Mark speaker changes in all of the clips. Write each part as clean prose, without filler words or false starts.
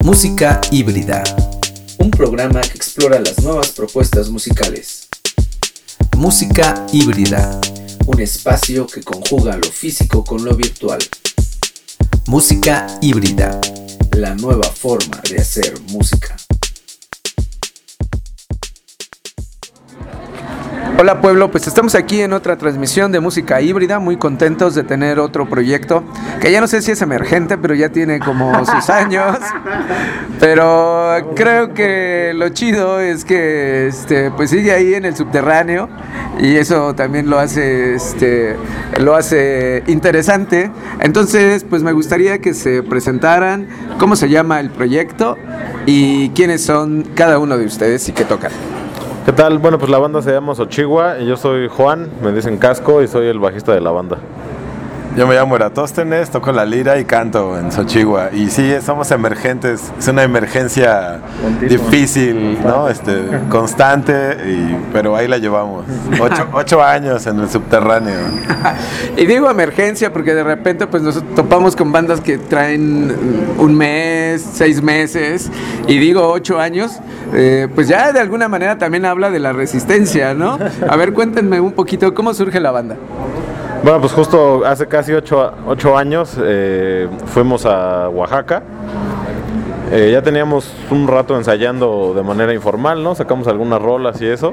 Speaker 1: Música híbrida, un programa que explora las nuevas propuestas musicales. Música híbrida, un espacio que conjuga lo físico con lo virtual. Música híbrida, la nueva forma de hacer música.
Speaker 2: Hola pueblo, pues estamos aquí en otra transmisión de música híbrida, muy contentos de tener otro proyecto que ya no sé si es emergente, pero ya tiene como sus años, pero creo que lo chido es que pues sigue ahí en el subterráneo y eso también lo hace interesante. Entonces pues me gustaría que se presentaran cómo se llama el proyecto y quiénes son cada uno de ustedes y qué tocan.
Speaker 3: ¿Qué tal? Bueno, pues la banda se llama Xochigua y yo soy Juan, me dicen Casco y soy el bajista de la banda.
Speaker 4: Yo me llamo Eratóstenes, toco la lira y canto en Xochigua. Y sí, somos emergentes, es una emergencia difícil, ¿no? Constante, pero ahí la llevamos. 8 años en el subterráneo.
Speaker 2: Y digo emergencia porque de repente pues nos topamos con bandas que traen un mes, 6 meses, y digo 8 años, pues ya de alguna manera también habla de la resistencia, ¿no? A ver, cuéntenme un poquito, ¿cómo surge la banda?
Speaker 3: Bueno, pues justo hace casi 8 años fuimos a Oaxaca. Ya teníamos un rato ensayando de manera informal, ¿no? Sacamos algunas rolas y eso.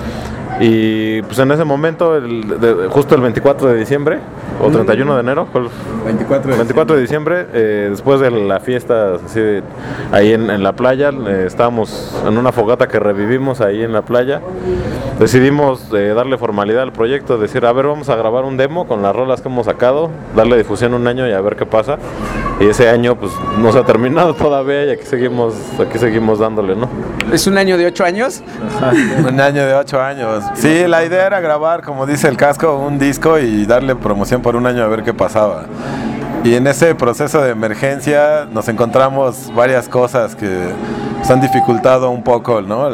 Speaker 3: Y pues en ese momento, justo el 24 de diciembre, o 31 de enero, 24 de diciembre, después de la fiesta así ahí en la playa, estábamos en una fogata que revivimos ahí en la playa. Decidimos darle formalidad al proyecto, decir, a ver, vamos a grabar un demo con las rolas que hemos sacado, darle difusión un año y a ver qué pasa. Y ese año pues no se ha terminado todavía y aquí seguimos dándole, ¿no?
Speaker 2: ¿Es un año de 8 años?
Speaker 4: Un año de 8 años. Sí, la idea era grabar, como dice el Casco, un disco y darle promoción por un año a ver qué pasaba. Y en ese proceso de emergencia nos encontramos varias cosas que nos han dificultado un poco, ¿no?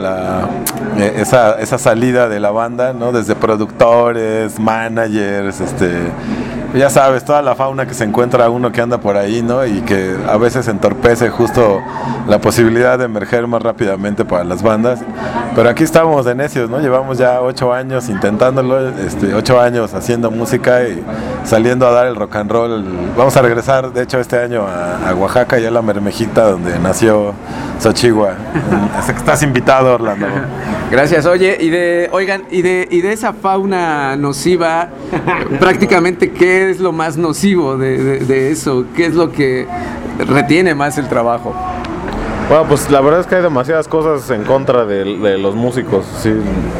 Speaker 4: Esa salida de la banda, ¿no? Desde productores, managers, ya sabes, toda la fauna que se encuentra uno que anda por ahí, ¿no? Y que a veces entorpece justo la posibilidad de emerger más rápidamente para las bandas. Pero aquí estamos de necios, ¿no? Llevamos ya 8 años intentándolo, 8 años haciendo música y saliendo a dar el rock and roll. Vamos a regresar, de hecho, este año a Oaxaca, ya a la Mermejita, donde nació Xochigua. Estás invitado, Orlando.
Speaker 2: Gracias. Oye, y de esa fauna nociva, prácticamente, ¿qué es lo más nocivo de eso? ¿Qué es lo que retiene más el trabajo?
Speaker 3: Bueno, pues la verdad es que hay demasiadas cosas en contra de los músicos, sí.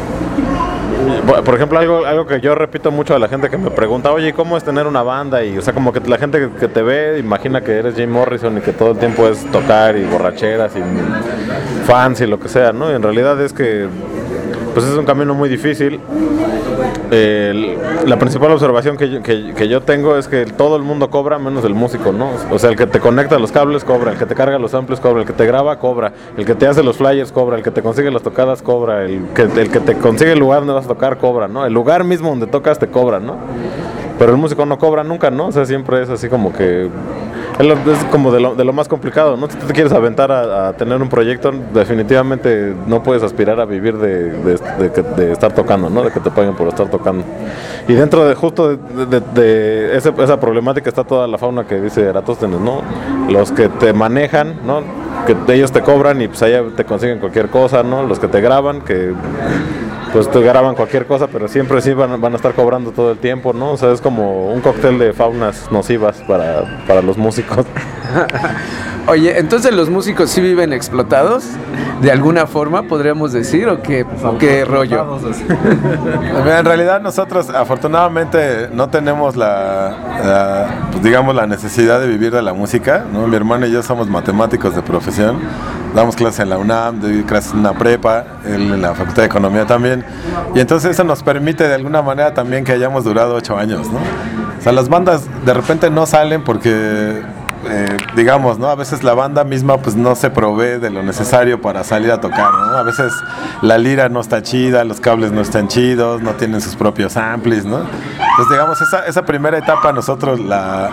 Speaker 3: Por ejemplo, algo que yo repito mucho a la gente que me pregunta, oye, ¿cómo es tener una banda? Y, o sea, como que la gente que te ve imagina que eres Jim Morrison y que todo el tiempo es tocar y borracheras y fans y lo que sea, ¿no? Y en realidad es que pues es un camino muy difícil. La principal observación que yo tengo es que todo el mundo cobra menos el músico, ¿no? O sea, el que te conecta los cables cobra, el que te carga los amplios cobra, el que te graba cobra, el que te hace los flyers cobra, el que te consigue las tocadas cobra, el que te consigue el lugar donde vas a tocar cobra, ¿no? El lugar mismo donde tocas te cobra, ¿no? Pero el músico no cobra nunca, ¿no? O sea, siempre es así como que es como de lo más complicado, ¿no? Si tú te quieres aventar a tener un proyecto, definitivamente no puedes aspirar a vivir de estar tocando, ¿no? De que te paguen por estar tocando. Y dentro de justo de esa problemática está toda la fauna que dice Eratóstenes, ¿no? Los que te manejan, ¿no? Que ellos te cobran y pues allá te consiguen cualquier cosa, ¿no? Los que te graban, que pues te graban cualquier cosa, pero siempre sí van a estar cobrando todo el tiempo, ¿no? O sea, es como un cóctel de faunas nocivas para los músicos.
Speaker 2: Oye, entonces los músicos sí viven explotados, de alguna forma, podríamos decir, o qué rollo.
Speaker 4: En realidad nosotros afortunadamente no tenemos pues, digamos, la necesidad de vivir de la música, ¿no? Mi hermano y yo somos matemáticos de profesión, damos clases en la UNAM, doy clases en la prepa, él en la Facultad de Economía también, y entonces eso nos permite de alguna manera también que hayamos durado 8 años, ¿no? O sea, las bandas de repente no salen porque digamos, ¿no? A veces la banda misma pues no se provee de lo necesario para salir a tocar, ¿no? A veces la lira no está chida, los cables no están chidos, no tienen sus propios amplis, ¿no? Entonces, digamos, esa primera etapa nosotros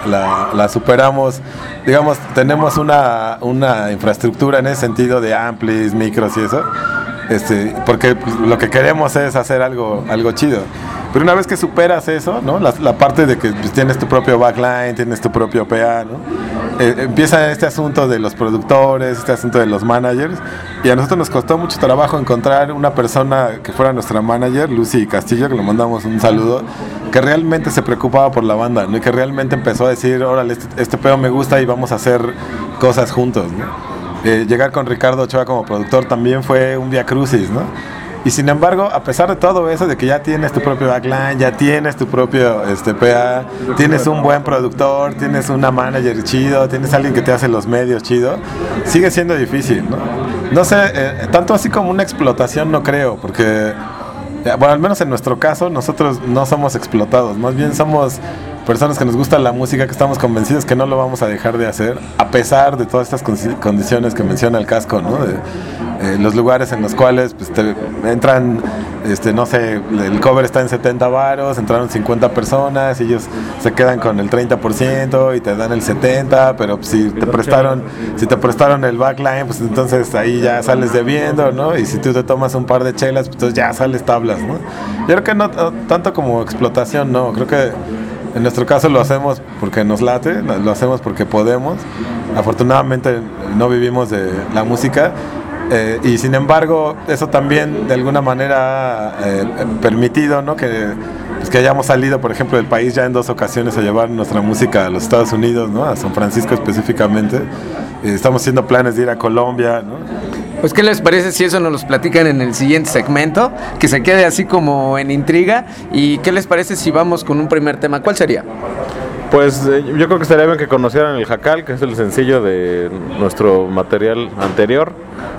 Speaker 4: la superamos, digamos, tenemos una infraestructura en ese sentido de amplis, micros y eso, porque lo que queremos es hacer algo chido. Pero una vez que superas eso, ¿no? La parte de que pues, tienes tu propio backline, tienes tu propio PA, ¿no? Empieza este asunto de los productores, este asunto de los managers, y a nosotros nos costó mucho trabajo encontrar una persona que fuera nuestra manager, Lucy Castillo, que le mandamos un saludo, que realmente se preocupaba por la banda, ¿no? Y que realmente empezó a decir, órale, este pedo me gusta y vamos a hacer cosas juntos, ¿no? Llegar con Ricardo Ochoa como productor también fue un viacrucis, ¿no? Y sin embargo, a pesar de todo eso, de que ya tienes tu propio backline, ya tienes tu propio PA, tienes un buen productor, tienes una manager chido, tienes alguien que te hace los medios chido, sigue siendo difícil, ¿no? No sé, tanto así como una explotación no creo, porque, bueno, al menos en nuestro caso, nosotros no somos explotados, más bien somos personas que nos gusta la música, que estamos convencidos que no lo vamos a dejar de hacer, a pesar de todas estas condiciones que menciona el casco, ¿no? Los lugares en los cuales pues, entran, no sé, el cover está en 70 varos, entraron 50 personas y ellos se quedan con el 30% y te dan el 70%, pero pues, si te prestaron el backline, pues entonces ahí ya sales debiendo, ¿no? Y si tú te tomas un par de chelas, pues entonces ya sales tablas, ¿no? Yo creo que no tanto como explotación, no, creo que en nuestro caso lo hacemos porque nos late, lo hacemos porque podemos. Afortunadamente no vivimos de la música, y sin embargo eso también de alguna manera ha permitido, ¿no? que hayamos salido, por ejemplo, del país ya en 2 ocasiones a llevar nuestra música a los Estados Unidos, ¿no? A San Francisco específicamente. Estamos haciendo planes de ir a Colombia, ¿no?
Speaker 2: Pues, ¿qué les parece si eso nos los platican en el siguiente segmento? Que se quede así como en intriga. ¿Y qué les parece si vamos con un primer tema? ¿Cuál sería?
Speaker 3: Pues yo creo que estaría bien que conocieran el Jacal, que es el sencillo de nuestro material anterior.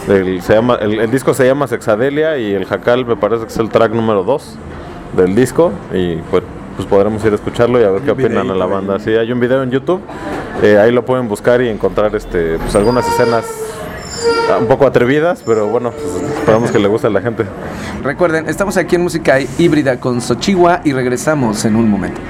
Speaker 3: El disco se llama Sexadelia y el Jacal me parece que es el track número 2 del disco. Y pues podremos ir a escucharlo y a ver qué opinan a la banda. Sí, hay un video en YouTube, ahí lo pueden buscar y encontrar pues algunas escenas un poco atrevidas, pero bueno, pues esperamos que le guste a la gente.
Speaker 2: Recuerden, estamos aquí en Música Híbrida con Xochihua y regresamos en un momento.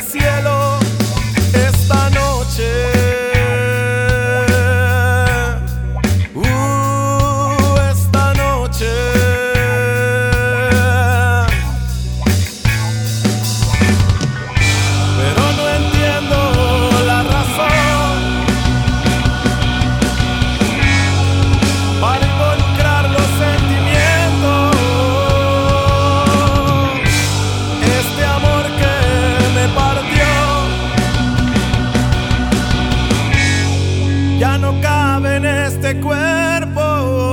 Speaker 5: el cielo esta noche. Esta noche. Pero no entiendo la razón para involucrar los sentimientos. Este amor que me partió ya no cabe en este cuerpo.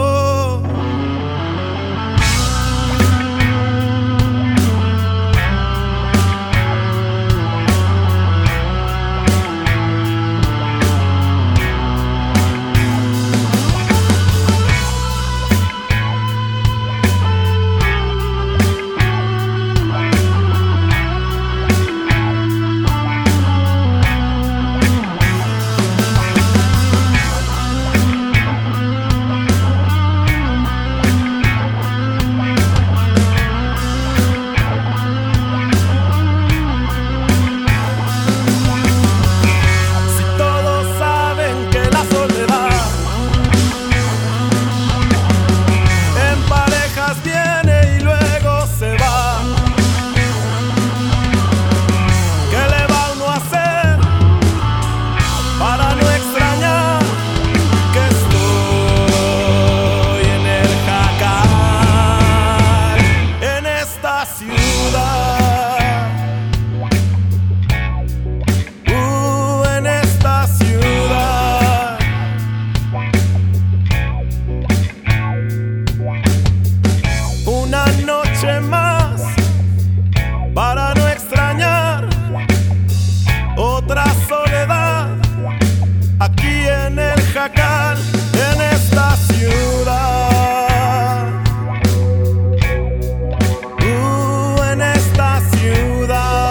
Speaker 5: Si todos saben que la soledad en parejas viene y luego se va, ¿qué le va uno a hacer para no extrañar que estoy en el jacal, en esta ciudad? En esta ciudad. Una noche más para no extrañar otra soledad aquí en el jacal, en esta ciudad. En esta ciudad.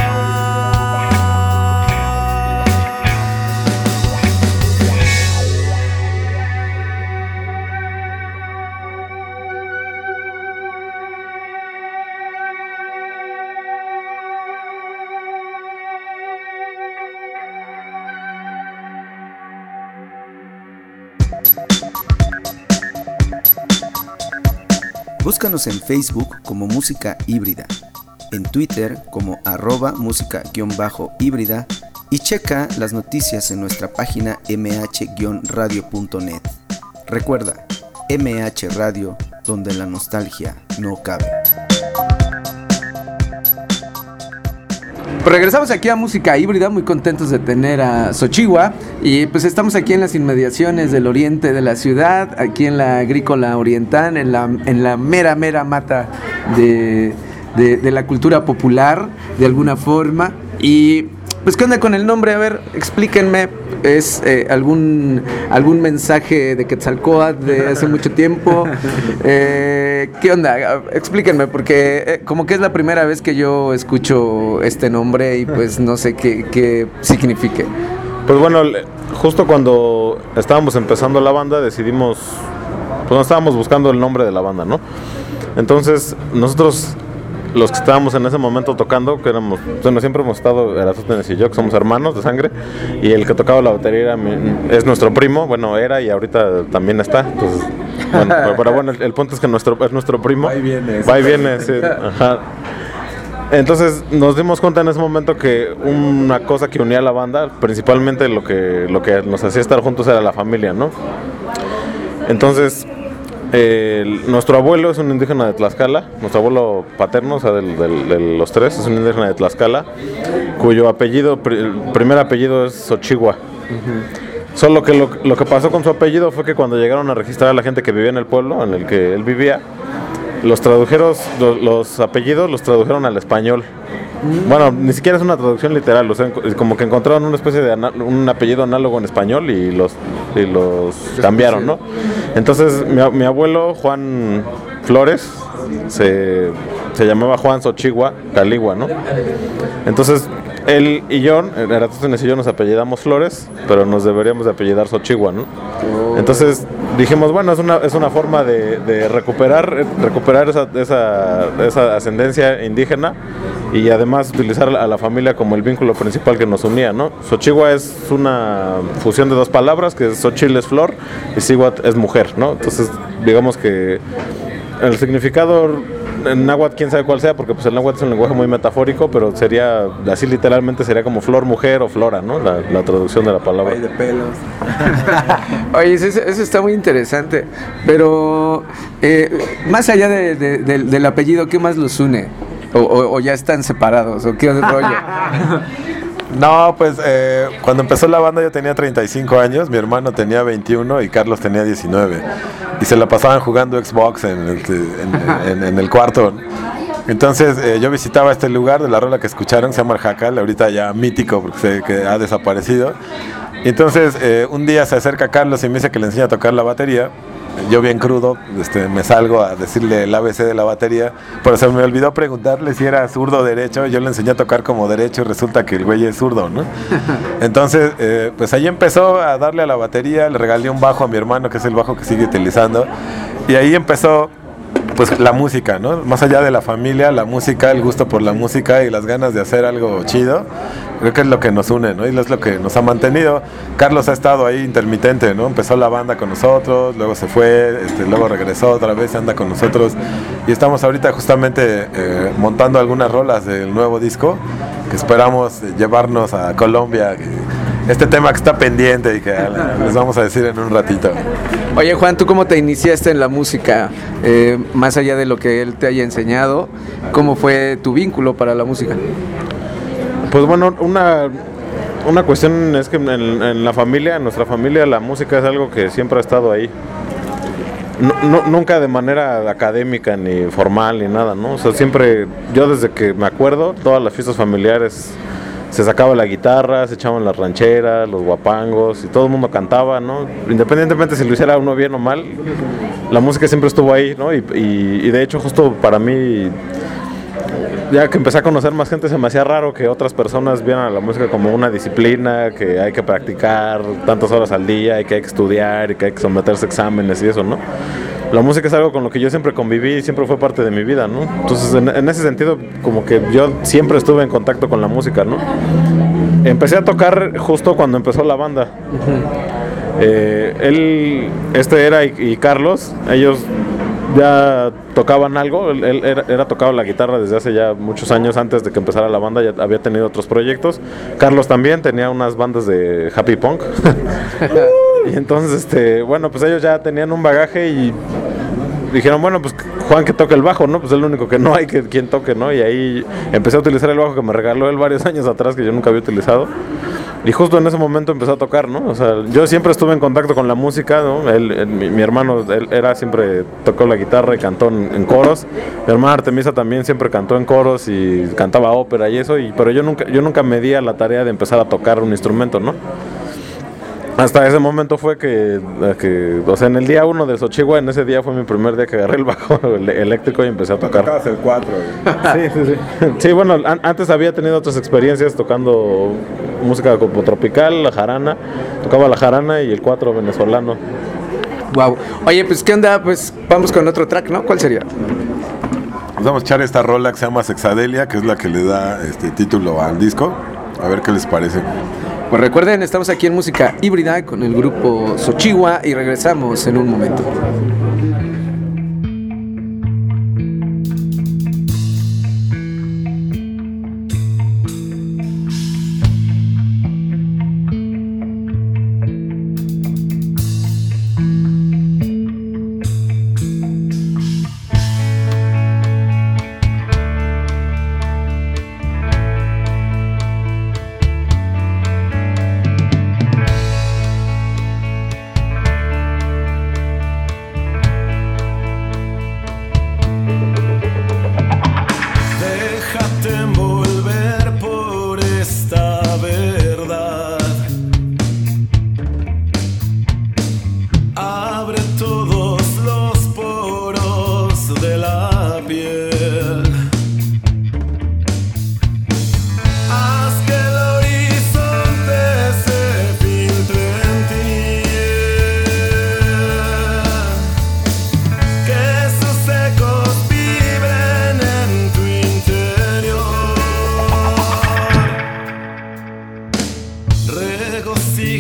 Speaker 1: Búscanos en Facebook como Música Híbrida, en Twitter como @música_híbrida y checa las noticias en nuestra página mh-radio.net. Recuerda, MH Radio, donde la nostalgia no cabe.
Speaker 2: Pues regresamos aquí a Música Híbrida, muy contentos de tener a Xochihua. Y pues estamos aquí en las inmediaciones del oriente de la ciudad, aquí en la Agrícola Oriental, en la mera mata de la cultura popular, de alguna forma. Y pues, ¿qué onda con el nombre? A ver, explíquenme. ¿Es algún mensaje de Quetzalcóatl de hace mucho tiempo? ¿Qué onda? Explíquenme, porque como que es la primera vez que yo escucho este nombre y pues no sé qué signifique.
Speaker 3: Pues bueno, justo cuando estábamos empezando la banda decidimos, pues no estábamos buscando el nombre de la banda, ¿no? Entonces nosotros, los que estábamos en ese momento tocando, que éramos, bueno, siempre hemos estado, Eratóstenes y yo, que somos hermanos de sangre, y el que tocaba la batería es nuestro primo, bueno, era y ahorita también está, entonces, bueno, pero bueno, el punto es que es nuestro primo.
Speaker 4: Va y viene.
Speaker 3: Va y viene, sí, ajá. Entonces nos dimos cuenta en ese momento que una cosa que unía a la banda, principalmente lo que nos hacía estar juntos era la familia, ¿no? Entonces, nuestro abuelo es un indígena de Tlaxcala, nuestro abuelo paterno, o sea, de los tres, es un indígena de Tlaxcala, cuyo apellido, el primer apellido es Xochihua. Solo que lo que pasó con su apellido fue que cuando llegaron a registrar a la gente que vivía en el pueblo en el que él vivía, los apellidos los tradujeron al español. Bueno, ni siquiera es una traducción literal, o sea, como que encontraron una especie de un apellido análogo en español y los cambiaron, ¿no? Entonces mi abuelo Juan Flores se llamaba Juan Xochigua Caligua, ¿no? Entonces él y yo, Eratóstenes y yo, nos apellidamos Flores, pero nos deberíamos de apellidar Xochigua, ¿no? Entonces dijimos, bueno, es una forma de recuperar esa ascendencia indígena y además utilizar a la familia como el vínculo principal que nos unía, ¿no? Xochigua es una fusión de dos palabras, que Xochil es flor y Cihuatl es mujer, ¿no? Entonces digamos que el significado en náhuatl, quién sabe cuál sea, porque pues el náhuatl es un lenguaje muy metafórico, pero sería, así literalmente sería como flor, mujer o flora, ¿no? La traducción de la palabra.
Speaker 6: De pelos.
Speaker 2: Oye, eso está muy interesante, pero más allá del apellido, ¿qué más los une? ¿O ya están separados? ¿O qué rollo?
Speaker 4: No, pues cuando empezó la banda yo tenía 35 años, mi hermano tenía 21 y Carlos tenía 19. Y se la pasaban jugando Xbox en el cuarto. Entonces yo visitaba este lugar de la rola que escucharon, se llama El Jacal, ahorita ya mítico porque sé que ha desaparecido. Y entonces un día se acerca Carlos y me dice que le enseña a tocar la batería. Yo bien crudo, me salgo a decirle el ABC de la batería, pero se me olvidó preguntarle si era zurdo o derecho. Yo le enseñé a tocar como derecho y resulta que el güey es zurdo, ¿no? Entonces, pues ahí empezó a darle a la batería, le regalé un bajo a mi hermano, que es el bajo que sigue utilizando, y ahí empezó pues la música, ¿no? Más allá de la familia, la música, el gusto por la música y las ganas de hacer algo chido, creo que es lo que nos une, ¿no? Y es lo que nos ha mantenido. Carlos ha estado ahí intermitente, ¿no? Empezó la banda con nosotros, luego se fue, luego regresó otra vez, anda con nosotros y estamos ahorita justamente montando algunas rolas del nuevo disco que esperamos llevarnos a Colombia. Este tema que está pendiente y que les vamos a decir en un ratito.
Speaker 2: Oye, Juan, ¿tú cómo te iniciaste en la música? Más allá de lo que él te haya enseñado, ¿cómo fue tu vínculo para la música?
Speaker 3: Pues bueno, una cuestión es que en la familia, en nuestra familia, la música es algo que siempre ha estado ahí. Nunca de manera académica ni formal ni nada, ¿no? O sea, siempre, yo desde que me acuerdo, todas las fiestas familiares se sacaba la guitarra, se echaban las rancheras, los guapangos y todo el mundo cantaba, ¿no? Independientemente si lo hiciera uno bien o mal, la música siempre estuvo ahí, ¿no? Y de hecho justo para mí, ya que empecé a conocer más gente, se me hacía raro que otras personas vieran a la música como una disciplina, que hay que practicar tantas horas al día y que hay que estudiar y que hay que someterse a exámenes y eso, ¿no? La música es algo con lo que yo siempre conviví y siempre fue parte de mi vida, ¿no? Entonces, en ese sentido, como que yo siempre estuve en contacto con la música, ¿no? Empecé a tocar justo cuando empezó la banda. Él, Era y Carlos, ellos ya tocaban algo. Él era tocado la guitarra desde hace ya muchos años, antes de que empezara la banda ya había tenido otros proyectos. Carlos también tenía unas bandas de happy punk. Y entonces, bueno, pues ellos ya tenían un bagaje y dijeron, bueno, pues Juan que toque el bajo, ¿no? Pues es lo único que no hay quien toque, ¿no? Y ahí empecé a utilizar el bajo que me regaló él varios años atrás, que yo nunca había utilizado. Y justo en ese momento empezó a tocar, ¿no? O sea, yo siempre estuve en contacto con la música, ¿no? Mi hermano, siempre tocó la guitarra y cantó en coros. Mi hermana Artemisa también siempre cantó en coros y cantaba ópera y eso, pero yo nunca me di a la tarea de empezar a tocar un instrumento, ¿no? Hasta ese momento fue que, o sea, en el día 1 de Xochigua, en ese día fue mi primer día que agarré el bajo eléctrico y empecé a tocar.
Speaker 4: Tocabas el 4.
Speaker 3: Sí. Sí, bueno, antes había tenido otras experiencias tocando música como tropical, la jarana. Tocaba la jarana y el 4 venezolano.
Speaker 2: Wow. Oye, pues, ¿qué onda? Pues vamos con otro track, ¿no? ¿Cuál sería?
Speaker 4: Vamos a echar esta rola que se llama Sexadelia, que es la que le da título al disco. A ver qué les parece.
Speaker 2: Pues recuerden, estamos aquí en Música Híbrida con el grupo Xochigua y regresamos en un momento.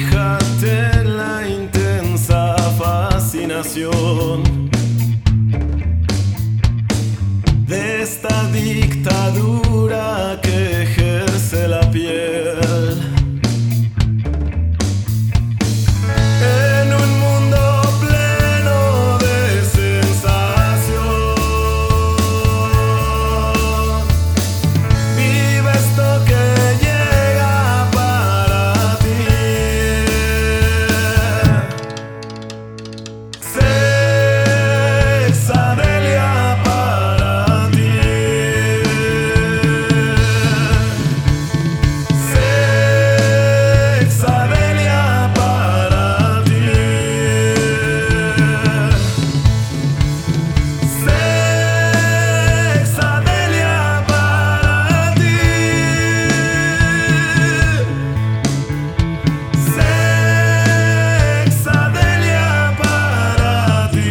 Speaker 5: Fíjate en la intensa fascinación de esta dictadura que ejerce la piel. En un mundo pleno de sensación, vive esto que llega para ti. Sexadelia para ti. Sexadelia para ti. Sexadelia para ti. Sexadelia para ti.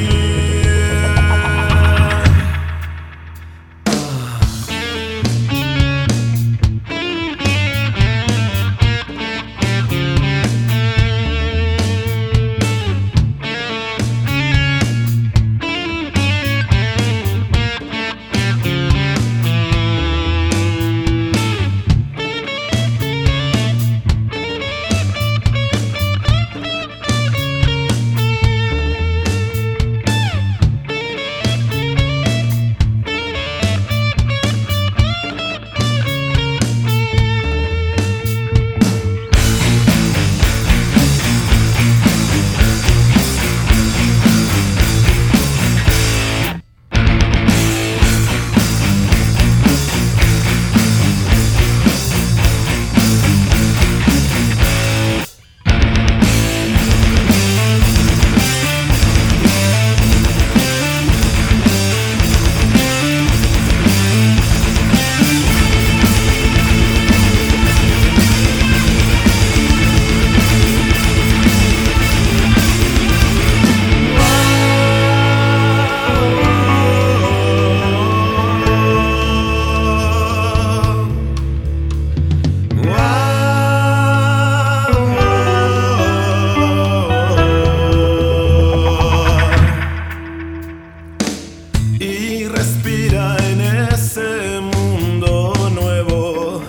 Speaker 5: Y respira en ese mundo nuevo.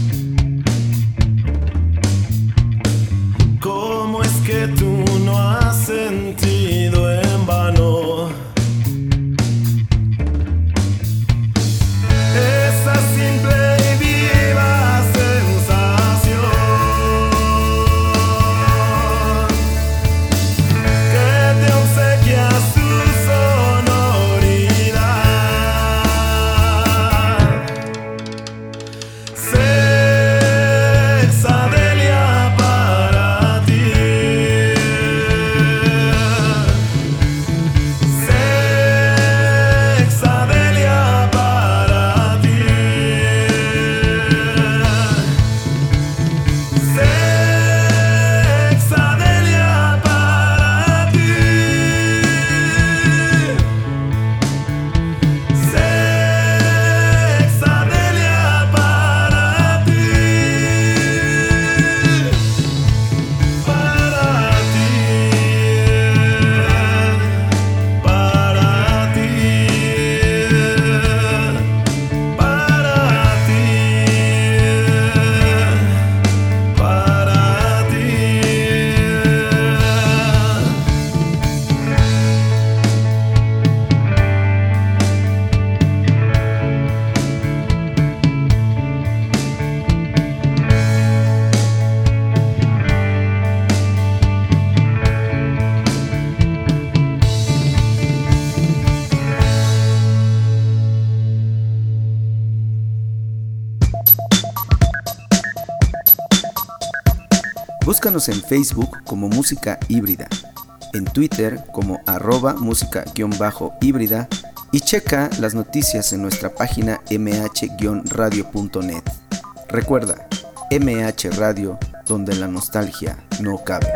Speaker 5: ¿Cómo es que tú no has sentido en vano esa simple y viva sensación que te obsequia su sonoridad? Sexadelia para ti. Sexadelia para ti. Sexadelia para ti. Sexadelia para ti. Para ti. Para ti. Para ti. Para ti.
Speaker 1: Búscanos en Facebook como Música Híbrida, en Twitter como @música_híbrida y checa las noticias en nuestra página mh-radio.net. Recuerda, MH Radio, donde la nostalgia no cabe.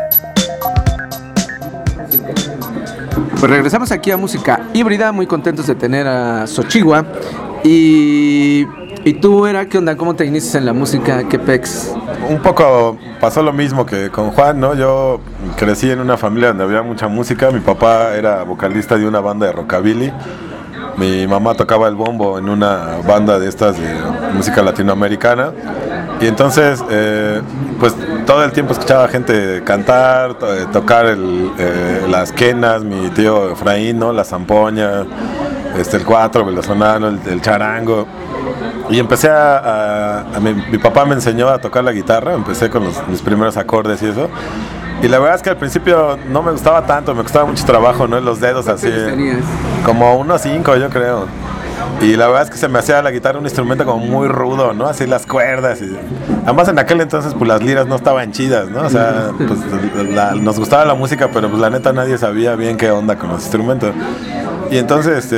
Speaker 2: Pues regresamos aquí a Música Híbrida, muy contentos de tener a Xochigua y ¿Y tú, Era, qué onda? ¿Cómo te inicias en la música? ¿Qué pex?
Speaker 4: Un poco pasó lo mismo que con Juan, ¿no? Yo crecí en una familia donde había mucha música. Mi papá era vocalista de una banda de rockabilly. Mi mamá tocaba el bombo en una banda de estas de música latinoamericana. Y entonces, pues todo el tiempo escuchaba gente cantar, tocar las quenas, mi tío Efraín, ¿no? La zampoña, el cuatro, el sonano, el charango. Y empecé mi papá me enseñó a tocar la guitarra, empecé con mis primeros acordes y eso. Y la verdad es que al principio no me gustaba tanto, me costaba mucho trabajo, ¿no? Los dedos así. Como unos 5, yo creo. Y la verdad es que se me hacía la guitarra un instrumento como muy rudo, ¿no? Así las cuerdas. Además en aquel entonces pues las liras no estaban chidas, ¿no? O sea, pues nos gustaba la música, pero pues la neta nadie sabía bien qué onda con los instrumentos. Y entonces,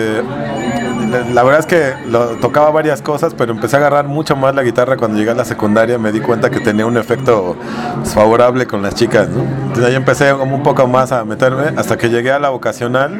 Speaker 4: la verdad es que tocaba varias cosas, pero empecé a agarrar mucho más la guitarra cuando llegué a la secundaria. Me di cuenta que tenía un efecto favorable con las chicas, ¿no? Entonces ahí empecé como un poco más a meterme hasta que llegué a la vocacional.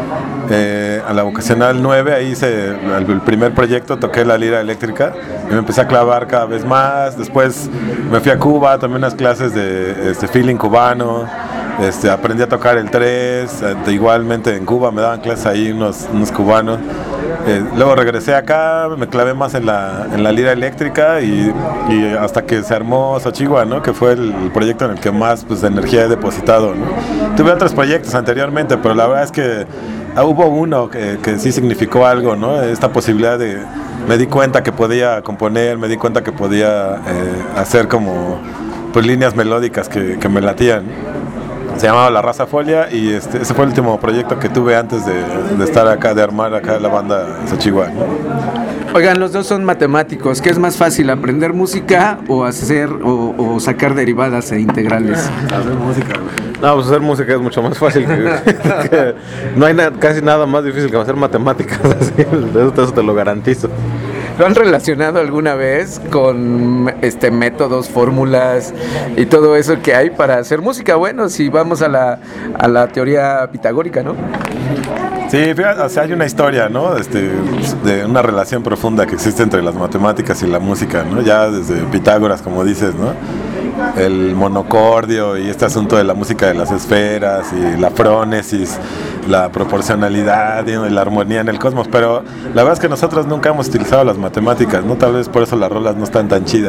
Speaker 4: A la vocacional 9, ahí hice el primer proyecto, toqué la lira eléctrica y me empecé a clavar cada vez más. Después me fui a Cuba, tomé unas clases de feeling cubano. Aprendí a tocar el 3, igualmente en Cuba me daban clases ahí unos cubanos. Luego regresé acá, me clavé más en la lira eléctrica y hasta que se armó Xochigua, ¿no? Que fue el proyecto en el que más pues, energía he depositado, ¿no? Tuve otros proyectos anteriormente, pero la verdad es que hubo uno que sí significó algo, ¿no? Esta posibilidad me di cuenta que podía componer, me di cuenta que podía hacer como pues, líneas melódicas que me latían. Se llamaba La Raza Folia y ese fue el último proyecto que tuve antes de estar acá, de armar acá la banda Xochigua, ¿no?
Speaker 2: Oigan, los dos son matemáticos. ¿Qué es más fácil, aprender música o hacer o sacar derivadas e integrales?
Speaker 3: Hacer música, ¿no? Pues hacer música es mucho más fácil. No hay casi nada más difícil que hacer matemáticas. Así, eso te lo garantizo.
Speaker 2: ¿Lo han relacionado alguna vez con métodos, fórmulas y todo eso que hay para hacer música? Bueno, si vamos a la teoría pitagórica, ¿no?
Speaker 4: Sí, fíjate, o sea, hay una historia, ¿no? De una relación profunda que existe entre las matemáticas y la música, ¿no? Ya desde Pitágoras, como dices, ¿no? El monocordio y este asunto de la música de las esferas y la frónesis, la proporcionalidad y la armonía en el cosmos, pero la verdad es que nosotros nunca hemos utilizado las matemáticas, ¿no? Tal vez por eso las rolas no están tan chidas.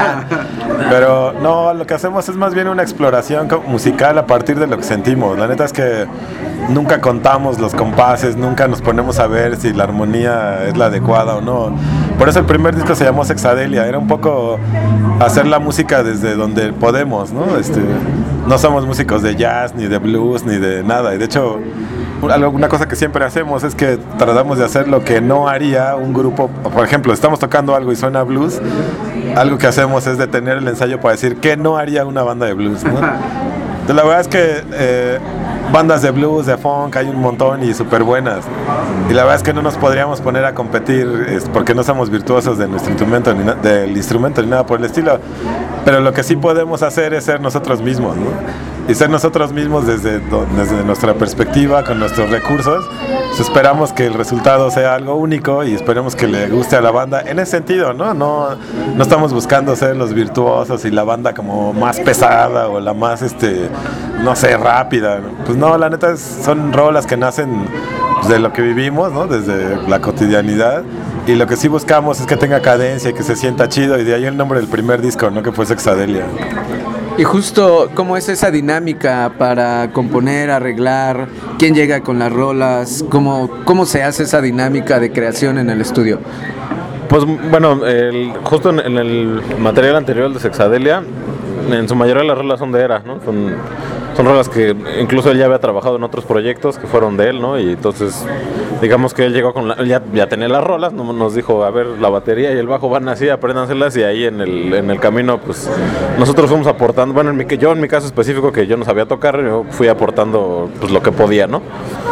Speaker 4: Pero no, lo que hacemos es más bien una exploración musical a partir de lo que sentimos. La neta es que nunca contamos los compases, nunca nos ponemos a ver si la armonía es la adecuada o no. Por eso el primer disco se llamó Sexadelia, era un poco hacer la música desde donde podemos, ¿no? No somos músicos de jazz, ni de blues, ni de nada, y de hecho una cosa que siempre hacemos es que tratamos de hacer lo que no haría un grupo. Por ejemplo, estamos tocando algo y suena blues, algo que hacemos es detener el ensayo para decir qué no haría una banda de blues, ¿no? Entonces, la verdad es que bandas de blues, de funk, hay un montón y súper buenas. Y la verdad es que no nos podríamos poner a competir porque no somos virtuosos de nuestro instrumento, del instrumento ni nada por el estilo. Pero lo que sí podemos hacer es ser nosotros mismos, ¿no? Y ser nosotros mismos desde nuestra perspectiva, con nuestros recursos. Pues esperamos que el resultado sea algo único y esperemos que le guste a la banda en ese sentido, ¿no? No estamos buscando ser los virtuosos y la banda como más pesada o la más, no sé, rápida. Pues no, la neta son rolas que nacen de lo que vivimos, ¿no? Desde la cotidianidad. Y lo que sí buscamos es que tenga cadencia y que se sienta chido. Y de ahí el nombre del primer disco, ¿no? Que fue Sexadelia.
Speaker 2: Y justo, ¿cómo es esa dinámica para componer, arreglar? ¿Quién llega con las rolas? ¿Cómo se hace esa dinámica de creación en el estudio?
Speaker 3: Pues bueno, justo en el material anterior de Sexadelia, en su mayoría las rolas son de Era, ¿no? Son rolas que incluso él ya había trabajado en otros proyectos que fueron de él, ¿no? Y entonces, digamos que él llegó ya tenía las rolas, ¿no? Nos dijo, a ver, la batería y el bajo van así, apréndanselas, y ahí en el camino, pues, nosotros fuimos aportando, bueno, yo en mi caso específico, que yo no sabía tocar, yo fui aportando, pues, lo que podía, ¿no?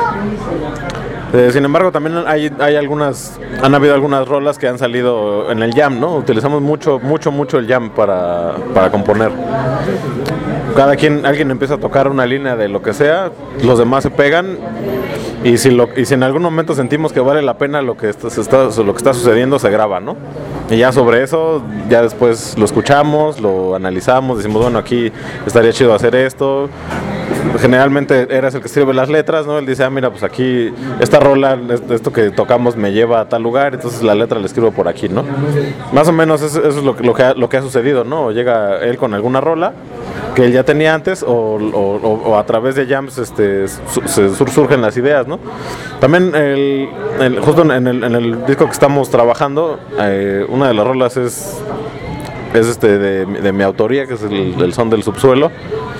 Speaker 3: Sin embargo, también han habido algunas rolas que han salido en el jam, ¿no? Utilizamos mucho el jam para componer. Alguien empieza a tocar una línea de lo que sea, los demás se pegan y si en algún momento sentimos que vale la pena lo que está sucediendo, se graba, ¿no? Y ya sobre eso, ya después lo escuchamos, lo analizamos, decimos, bueno, aquí estaría chido hacer esto. Generalmente eres el que escribe las letras, ¿no? Él dice, mira, pues aquí esta rola, esto que tocamos me lleva a tal lugar, entonces la letra la escribo por aquí, ¿no? Más o menos eso es lo que ha sucedido, ¿no? O llega él con alguna rola que él ya tenía antes o a través de jams surgen las ideas, ¿no? También justo en el disco que estamos trabajando, una de las rolas es de mi autoría, que es el Son del Subsuelo.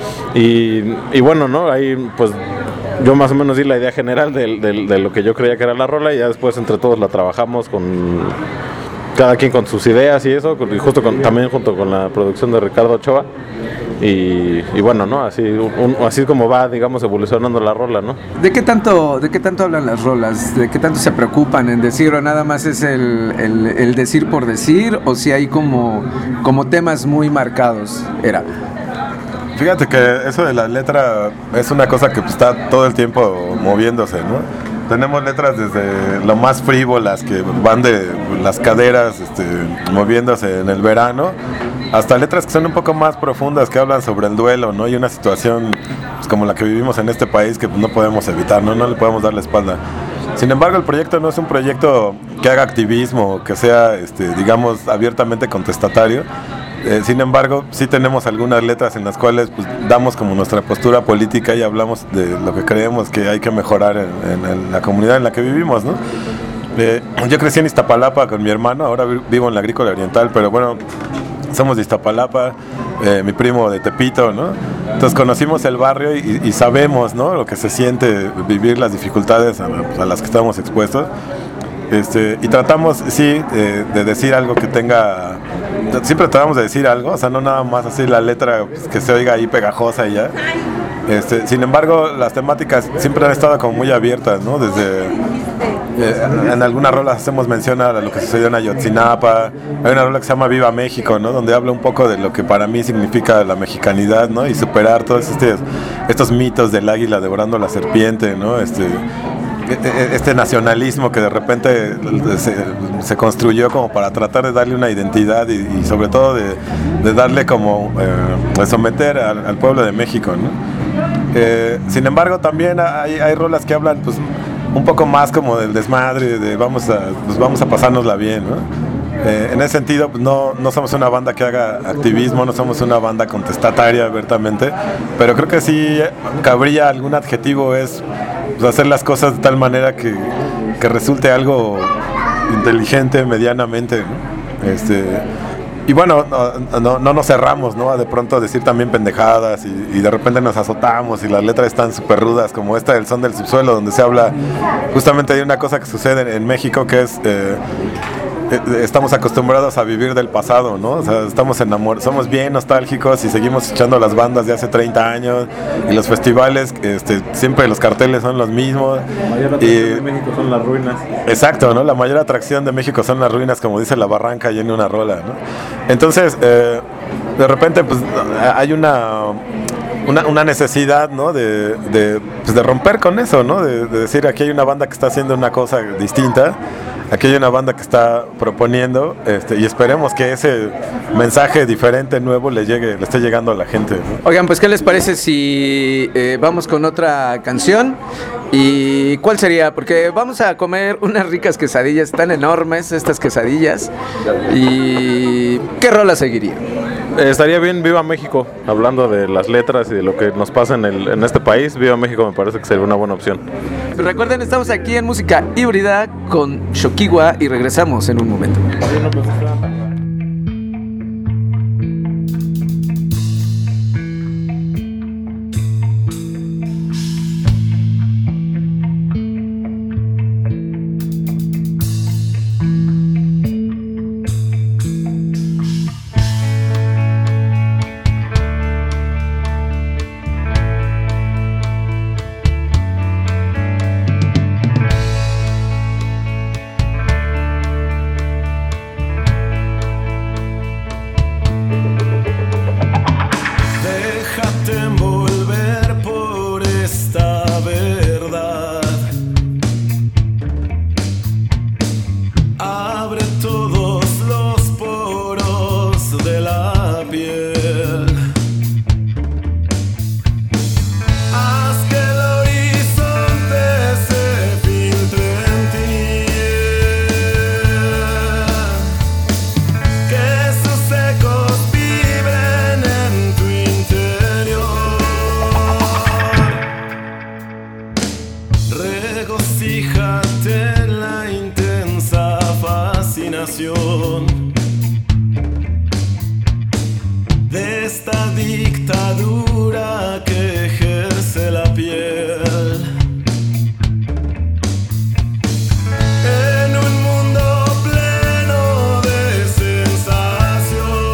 Speaker 3: Y bueno, ¿no? Ahí pues yo más o menos di la idea general de lo que yo creía que era la rola, y ya después entre todos la trabajamos con cada quien con sus ideas y eso, y también junto con la producción de Ricardo Ochoa. Y bueno, ¿no? Así como va, digamos, evolucionando la rola, ¿no?
Speaker 2: ¿De qué tanto hablan las rolas? ¿De qué tanto se preocupan en decir, o nada más es el decir por decir, o si hay como temas muy marcados?
Speaker 4: Fíjate que eso de la letra es una cosa que está todo el tiempo moviéndose, ¿no? Tenemos letras desde lo más frívolas, que van de las caderas moviéndose en el verano, hasta letras que son un poco más profundas, que hablan sobre el duelo, ¿no? Y una situación pues, como la que vivimos en este país, que no podemos evitar, ¿no? No le podemos dar la espalda. Sin embargo, el proyecto no es un proyecto que haga activismo, que sea, digamos, abiertamente contestatario. Sin embargo, sí tenemos algunas letras en las cuales pues, damos como nuestra postura política y hablamos de lo que creemos que hay que mejorar en la comunidad en la que vivimos, ¿no? Yo crecí en Iztapalapa con mi hermano, ahora vivo en la Agrícola Oriental, pero bueno, somos de Iztapalapa, mi primo de Tepito, ¿no? Entonces conocimos el barrio y sabemos, ¿no? Lo que se siente vivir las dificultades a las que estamos expuestos. Y tratamos, sí, de decir algo que tenga... Siempre tratamos de decir algo, o sea, no nada más así la letra pues, que se oiga ahí pegajosa y ya. Sin embargo, las temáticas siempre han estado como muy abiertas, ¿no? Desde... en algunas rolas hacemos mención a lo que sucedió en Ayotzinapa. Hay una rola que se llama Viva México, ¿no? Donde habla un poco de lo que para mí significa la mexicanidad, ¿no? Y superar todos estos mitos del águila devorando la serpiente, ¿no? Este nacionalismo que de repente se construyó como para tratar de darle una identidad y sobre todo de darle como de someter al pueblo de México, ¿no? Sin embargo, también hay rolas que hablan pues un poco más como del desmadre, de vamos a pasárnosla bien, ¿no? En ese sentido, pues no somos una banda que haga activismo, no somos una banda contestataria abiertamente, pero creo que sí cabría algún adjetivo, es pues, hacer las cosas de tal manera que resulte algo inteligente medianamente, ¿no? Y bueno, no nos cerramos, ¿no? A de pronto decir también pendejadas y de repente nos azotamos y las letras están súper rudas, como esta del Son del Subsuelo, donde se habla justamente de una cosa que sucede en México, que es... estamos acostumbrados a vivir del pasado, ¿no? O sea, somos bien nostálgicos y seguimos echando las bandas de hace 30 años y los festivales, siempre los carteles son los mismos.
Speaker 3: La mayor atracción de México son las ruinas.
Speaker 4: Exacto, ¿no? La mayor atracción de México son las ruinas, como dice La Barranca y en una rola, ¿no? Entonces, de repente, pues, hay una necesidad, ¿no? de romper con eso, ¿no? De decir, aquí hay una banda que está haciendo una cosa distinta. Aquí hay una banda que está proponiendo y esperemos que ese mensaje diferente, nuevo, le esté llegando a la gente, ¿no?
Speaker 2: Oigan, pues ¿qué les parece si vamos con otra canción? ¿Y cuál sería? Porque vamos a comer unas ricas quesadillas, tan enormes estas quesadillas. ¿Y qué rola seguiría?
Speaker 3: Estaría bien Viva México, hablando de las letras y de lo que nos pasa en este país. Viva México me parece que sería una buena opción.
Speaker 2: Recuerden, estamos aquí en Música Híbrida con Shokiwa y regresamos en un momento.
Speaker 5: dictadura que ejerce la piel. En un mundo pleno de sensación,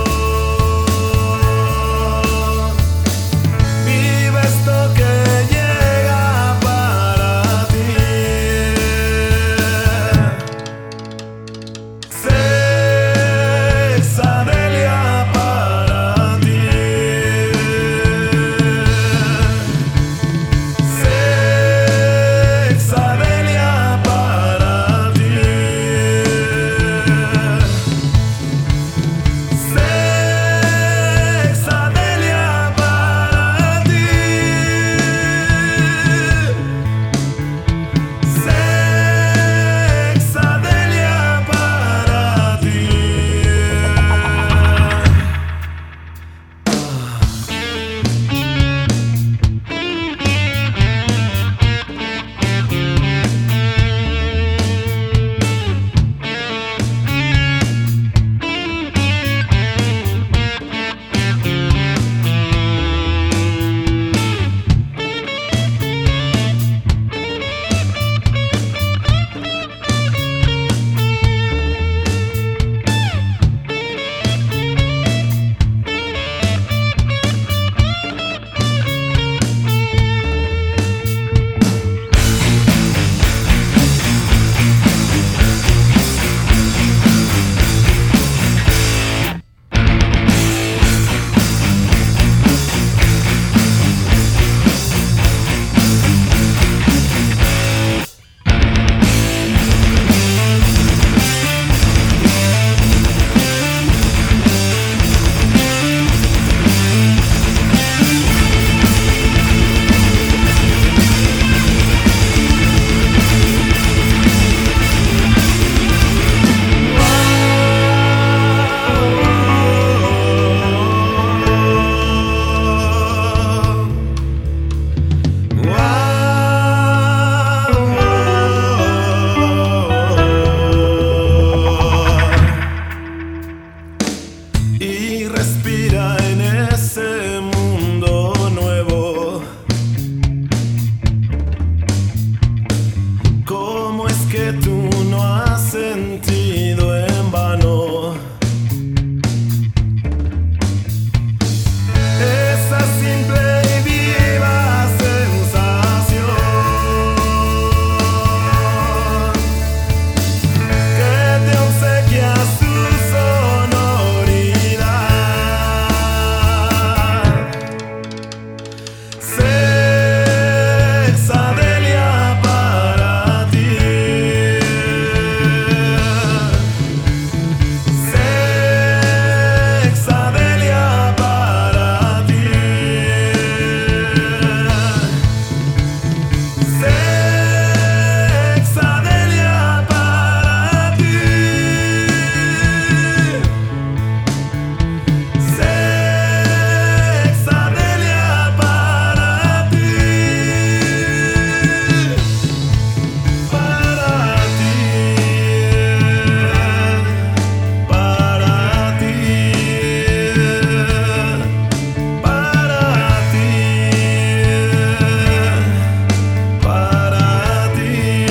Speaker 5: vive esto que llega para ti. Sexadelia para ti. Sexadelia para ti. Sexadelia para ti. Sexadelia para ti. Y respira en ese mundo nuevo. ¿Cómo es que tú no has sentido en vano esa simple y viva sensación que te obsequia su sonoridad? Sexadelia para ti. Sexadelia para ti. Sexadelia para ti. Sexadelia para ti. Para ti. Para ti. Para ti.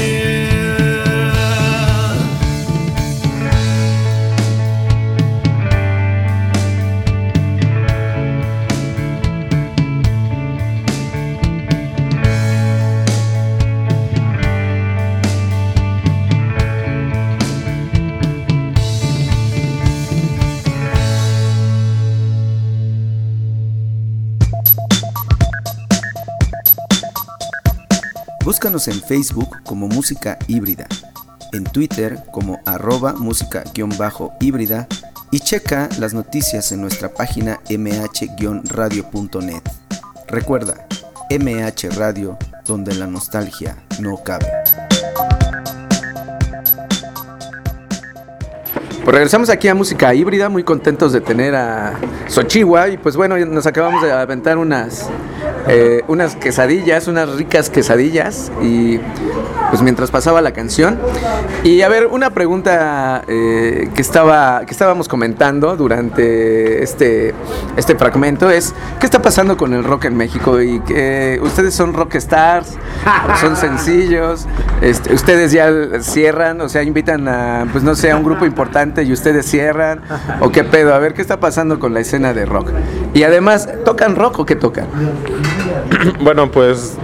Speaker 1: Búscanos en Facebook como Música Híbrida, en Twitter como @música_híbrida y checa las noticias en nuestra página mh-radio.net. Recuerda, MH Radio, donde la nostalgia no cabe.
Speaker 2: Pues regresamos aquí a Música Híbrida, muy contentos de tener a Xochihua y pues bueno, nos acabamos de aventar unas quesadillas, unas ricas quesadillas y pues mientras pasaba la canción. Y a ver, una pregunta que estábamos comentando durante este fragmento es ¿qué está pasando con el rock en México? Y que ustedes son rockstars, son sencillos, ustedes ya cierran, o sea, invitan a, pues no sé, a un grupo importante y ustedes cierran, o qué pedo, a ver qué está pasando con la escena de rock. Y además, ¿tocan rock o qué tocan?
Speaker 3: Bueno, pues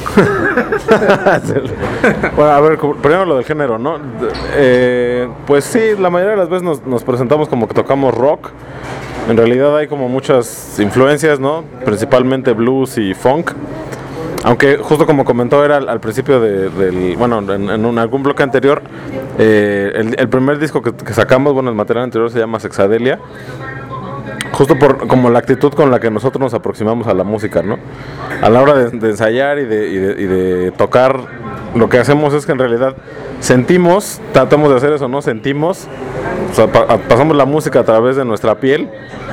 Speaker 3: bueno, a ver, primero lo del género, ¿no? Pues sí, la mayoría de las veces nos presentamos como que tocamos rock. En realidad hay como muchas influencias, ¿no? Principalmente blues y funk. Aunque justo como comentó era al principio bueno, en algún bloque anterior, el primer disco que sacamos, bueno, el material anterior se llama Sexadelia. Justo por como la actitud con la que nosotros nos aproximamos a la música, ¿no? A la hora de ensayar y de tocar, lo que hacemos es que en realidad sentimos, tratamos de hacer eso, ¿no? Sentimos, o sea, pasamos la música a través de nuestra piel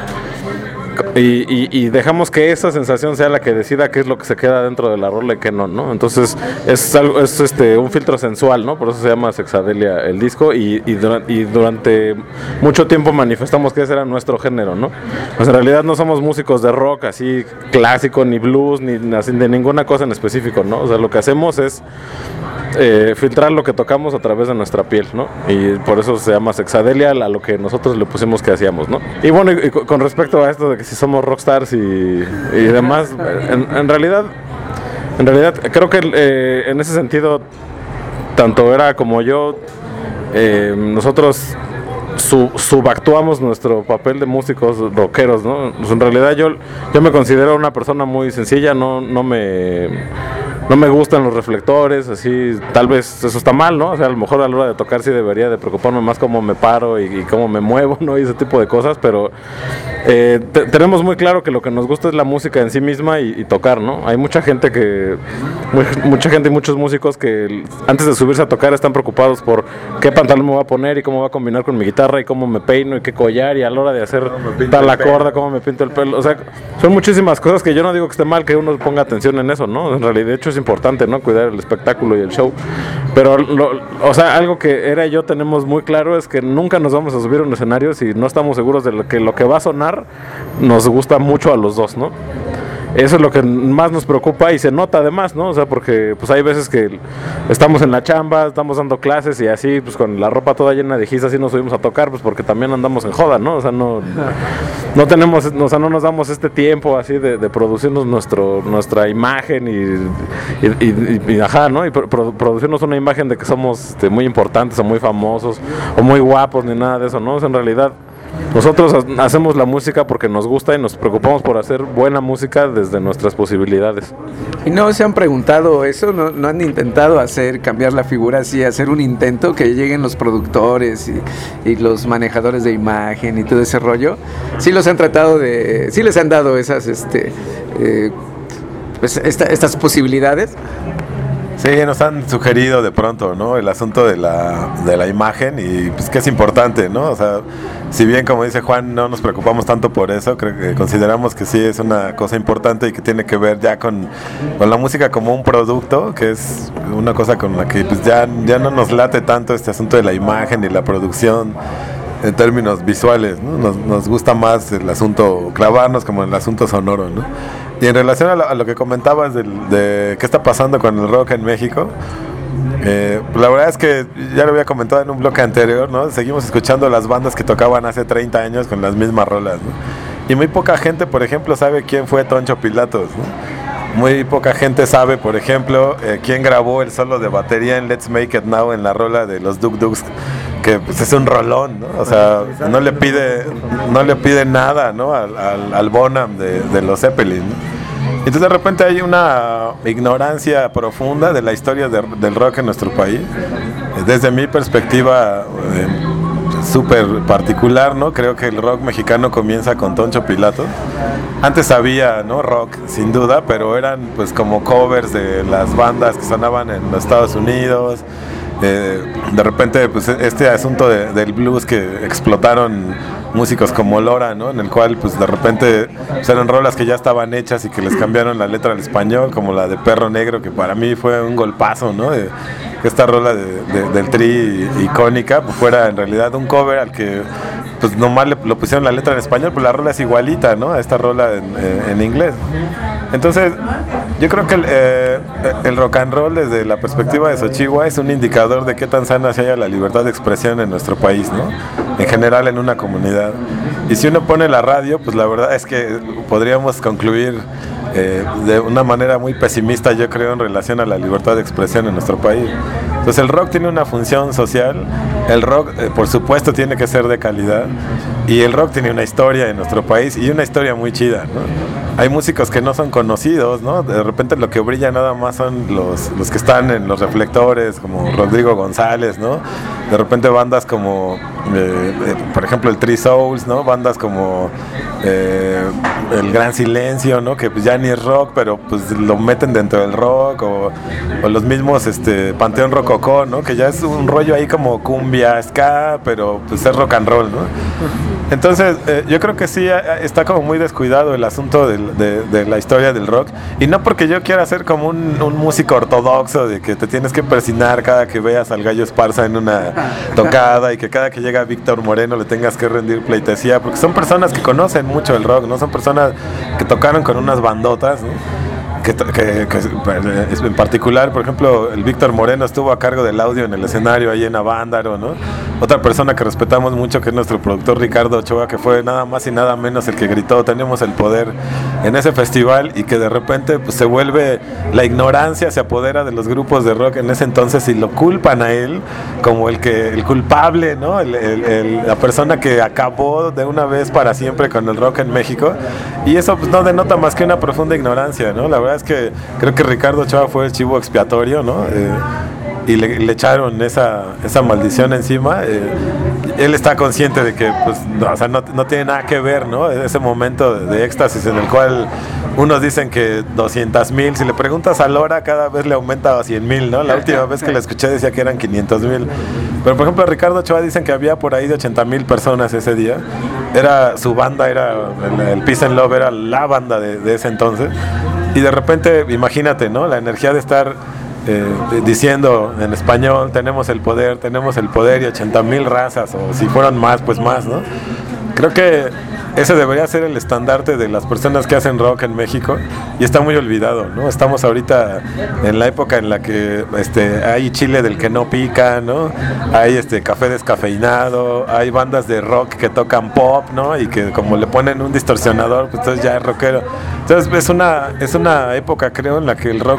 Speaker 3: y dejamos que esa sensación sea la que decida qué es lo que se queda dentro de la rola y qué no, ¿no? Entonces es un filtro sensual, ¿no? Por eso se llama Sexadelia el disco y durante mucho tiempo manifestamos que ese era nuestro género, ¿no? Pues en realidad no somos músicos de rock así clásico, ni blues, ni así, de ninguna cosa en específico, ¿no? O sea, lo que hacemos es filtrar lo que tocamos a través de nuestra piel, ¿no? Y por eso se llama Sexadelia, a lo que nosotros le pusimos que hacíamos, ¿no? Y bueno, y con respecto a esto de que si somos rockstars y demás, en realidad creo que en ese sentido, tanto Era como yo, nosotros subactuamos nuestro papel de músicos rockeros, ¿no? Pues en realidad yo me considero una persona muy sencilla, no me gustan los reflectores, así, tal vez eso está mal, ¿no? O sea, a lo mejor a la hora de tocar sí debería de preocuparme más cómo me paro y cómo me muevo, ¿no? Y ese tipo de cosas, pero tenemos muy claro que lo que nos gusta es la música en sí misma y tocar, ¿no? Hay mucha gente y muchos músicos que antes de subirse a tocar están preocupados por qué pantalón me voy a poner y cómo va a combinar con mi guitarra y cómo me peino y qué collar y a la hora de hacer tal acorde, cómo me pinto el pelo. O sea, son muchísimas cosas que yo no digo que esté mal que uno ponga atención en eso, ¿no? En realidad, de hecho, es importante, ¿no? Cuidar el espectáculo y el show. Pero, o sea, algo que Era y yo tenemos muy claro es que nunca nos vamos a subir a un escenario si no estamos seguros de que lo que va a sonar nos gusta mucho a los dos, ¿no? Eso es lo que más nos preocupa y se nota además, ¿no? O sea, porque pues hay veces que estamos en la chamba, estamos dando clases y así, pues con la ropa toda llena de gis, así nos subimos a tocar, pues porque también andamos en joda, ¿no? O sea, no tenemos, o sea, no nos damos este tiempo así de producirnos nuestra imagen y ajá, ¿no? Y producirnos una imagen de que somos muy importantes o muy famosos o muy guapos ni nada de eso, ¿no? O sea, en realidad nosotros hacemos la música porque nos gusta y nos preocupamos por hacer buena música desde nuestras posibilidades.
Speaker 2: ¿Y no se han preguntado eso? ¿No han intentado cambiar la figura así, hacer un intento que lleguen los productores y los manejadores de imagen y todo ese rollo? ¿Sí los han tratado sí les han dado esas pues estas posibilidades?
Speaker 4: Sí, nos han sugerido de pronto, ¿no? El asunto de la imagen y pues que es importante, ¿no? O sea, si bien como dice Juan, no nos preocupamos tanto por eso, creo que consideramos que sí es una cosa importante y que tiene que ver ya con la música como un producto, que es una cosa con la que pues ya no nos late tanto este asunto de la imagen y la producción en términos visuales, ¿no? Nos gusta más el asunto, clavarnos como en el asunto sonoro, ¿no? Y en relación a lo que comentabas de qué está pasando con el rock en México, la verdad es que ya lo había comentado en un bloque anterior, ¿no? Seguimos escuchando las bandas que tocaban hace 30 años con las mismas rolas, ¿no? Y muy poca gente, por ejemplo, sabe quién fue Toncho Pilatos, ¿no? Muy poca gente sabe, por ejemplo, quién grabó el solo de batería en Let's Make It Now en la rola de los Duk Duks, que pues es un rolón, ¿no? O sea, no le pide nada, ¿no? al Bonham de los Zeppelin, ¿no? Entonces de repente hay una ignorancia profunda de la historia del rock en nuestro país. Desde mi perspectiva súper particular, ¿no? Creo que el rock mexicano comienza con Toncho Pilatos. Antes había, ¿no? Rock, sin duda, pero eran pues como covers de las bandas que sonaban en los Estados Unidos. de repente pues este asunto del blues que explotaron músicos como Lora, ¿no? En el cual pues de repente pues, eran rolas que ya estaban hechas y que les cambiaron la letra al español, como la de Perro Negro, que para mí fue un golpazo, ¿no? Que esta rola del Tri icónica pues fuera en realidad un cover al que pues nomás lo pusieron la letra en español, pero la rola es igualita, ¿no? A esta rola en inglés. Entonces, yo creo que el rock and roll desde la perspectiva de Xochihua es un indicador de qué tan sana se halla la libertad de expresión en nuestro país, ¿no? En general en una comunidad. Y si uno pone la radio, pues la verdad es que podríamos concluir de una manera muy pesimista, yo creo, en relación a la libertad de expresión en nuestro país. Entonces el rock tiene una función social, el rock por supuesto tiene que ser de calidad, y el rock tiene una historia en nuestro país y una historia muy chida, ¿no? Hay músicos que no son conocidos, ¿no? De repente lo que brilla nada más son los que están en los reflectores, como Rodrigo González, ¿no? De repente bandas como, por ejemplo, el Three Souls, ¿no? Bandas como El Gran Silencio, ¿no? Que pues ya ni es rock, pero pues lo meten dentro del rock, o los mismos Panteón Rococó, ¿no? Que ya es un rollo ahí como cumbia, ska, pero pues es rock and roll, ¿no? Entonces, yo creo que sí está como muy descuidado el asunto de la historia del rock, y no porque yo quiera ser como un músico ortodoxo de que te tienes que persignar cada que veas al Gallo Esparza en una tocada y que cada que llega Víctor Moreno le tengas que rendir pleitesía, porque son personas que conocen mucho el rock, no son personas que tocaron con unas bandotas, ¿no? Que en particular, por ejemplo, el Víctor Moreno estuvo a cargo del audio en el escenario ahí en Avándaro, ¿no? Otra persona que respetamos mucho, que es nuestro productor Ricardo Ochoa, que fue nada más y nada menos el que gritó "tenemos el poder" en ese festival, y que de repente pues se vuelve, la ignorancia se apodera de los grupos de rock en ese entonces y lo culpan a él como el culpable, ¿no? La persona que acabó de una vez para siempre con el rock en México, y eso pues no denota más que una profunda ignorancia, ¿no? La verdad es que creo que Ricardo Ochoa fue el chivo expiatorio, ¿no? Y le echaron esa maldición encima. Él está consciente de que pues, no tiene nada que ver, ¿no? Ese momento de éxtasis en el cual unos dicen que 200,000, si le preguntas a Lora cada vez le aumenta a 100,000, ¿no? La última vez que la escuché decía que eran 500,000. Pero por ejemplo a Ricardo Ochoa dicen que había por ahí de 80,000 personas ese día. Su banda era el Peace and Love, era la banda de ese entonces. Y de repente, imagínate, ¿no? La energía de estar diciendo en español, tenemos el poder, y 80,000 razas, o si fueran más, pues más, ¿no? Creo que ese debería ser el estandarte de las personas que hacen rock en México, y está muy olvidado, ¿no? Estamos ahorita en la época en la que hay chile del que no pica, ¿no? Hay café descafeinado, hay bandas de rock que tocan pop, ¿no? Y que como le ponen un distorsionador, pues entonces ya es rockero. Entonces es una época, creo, en la que el rock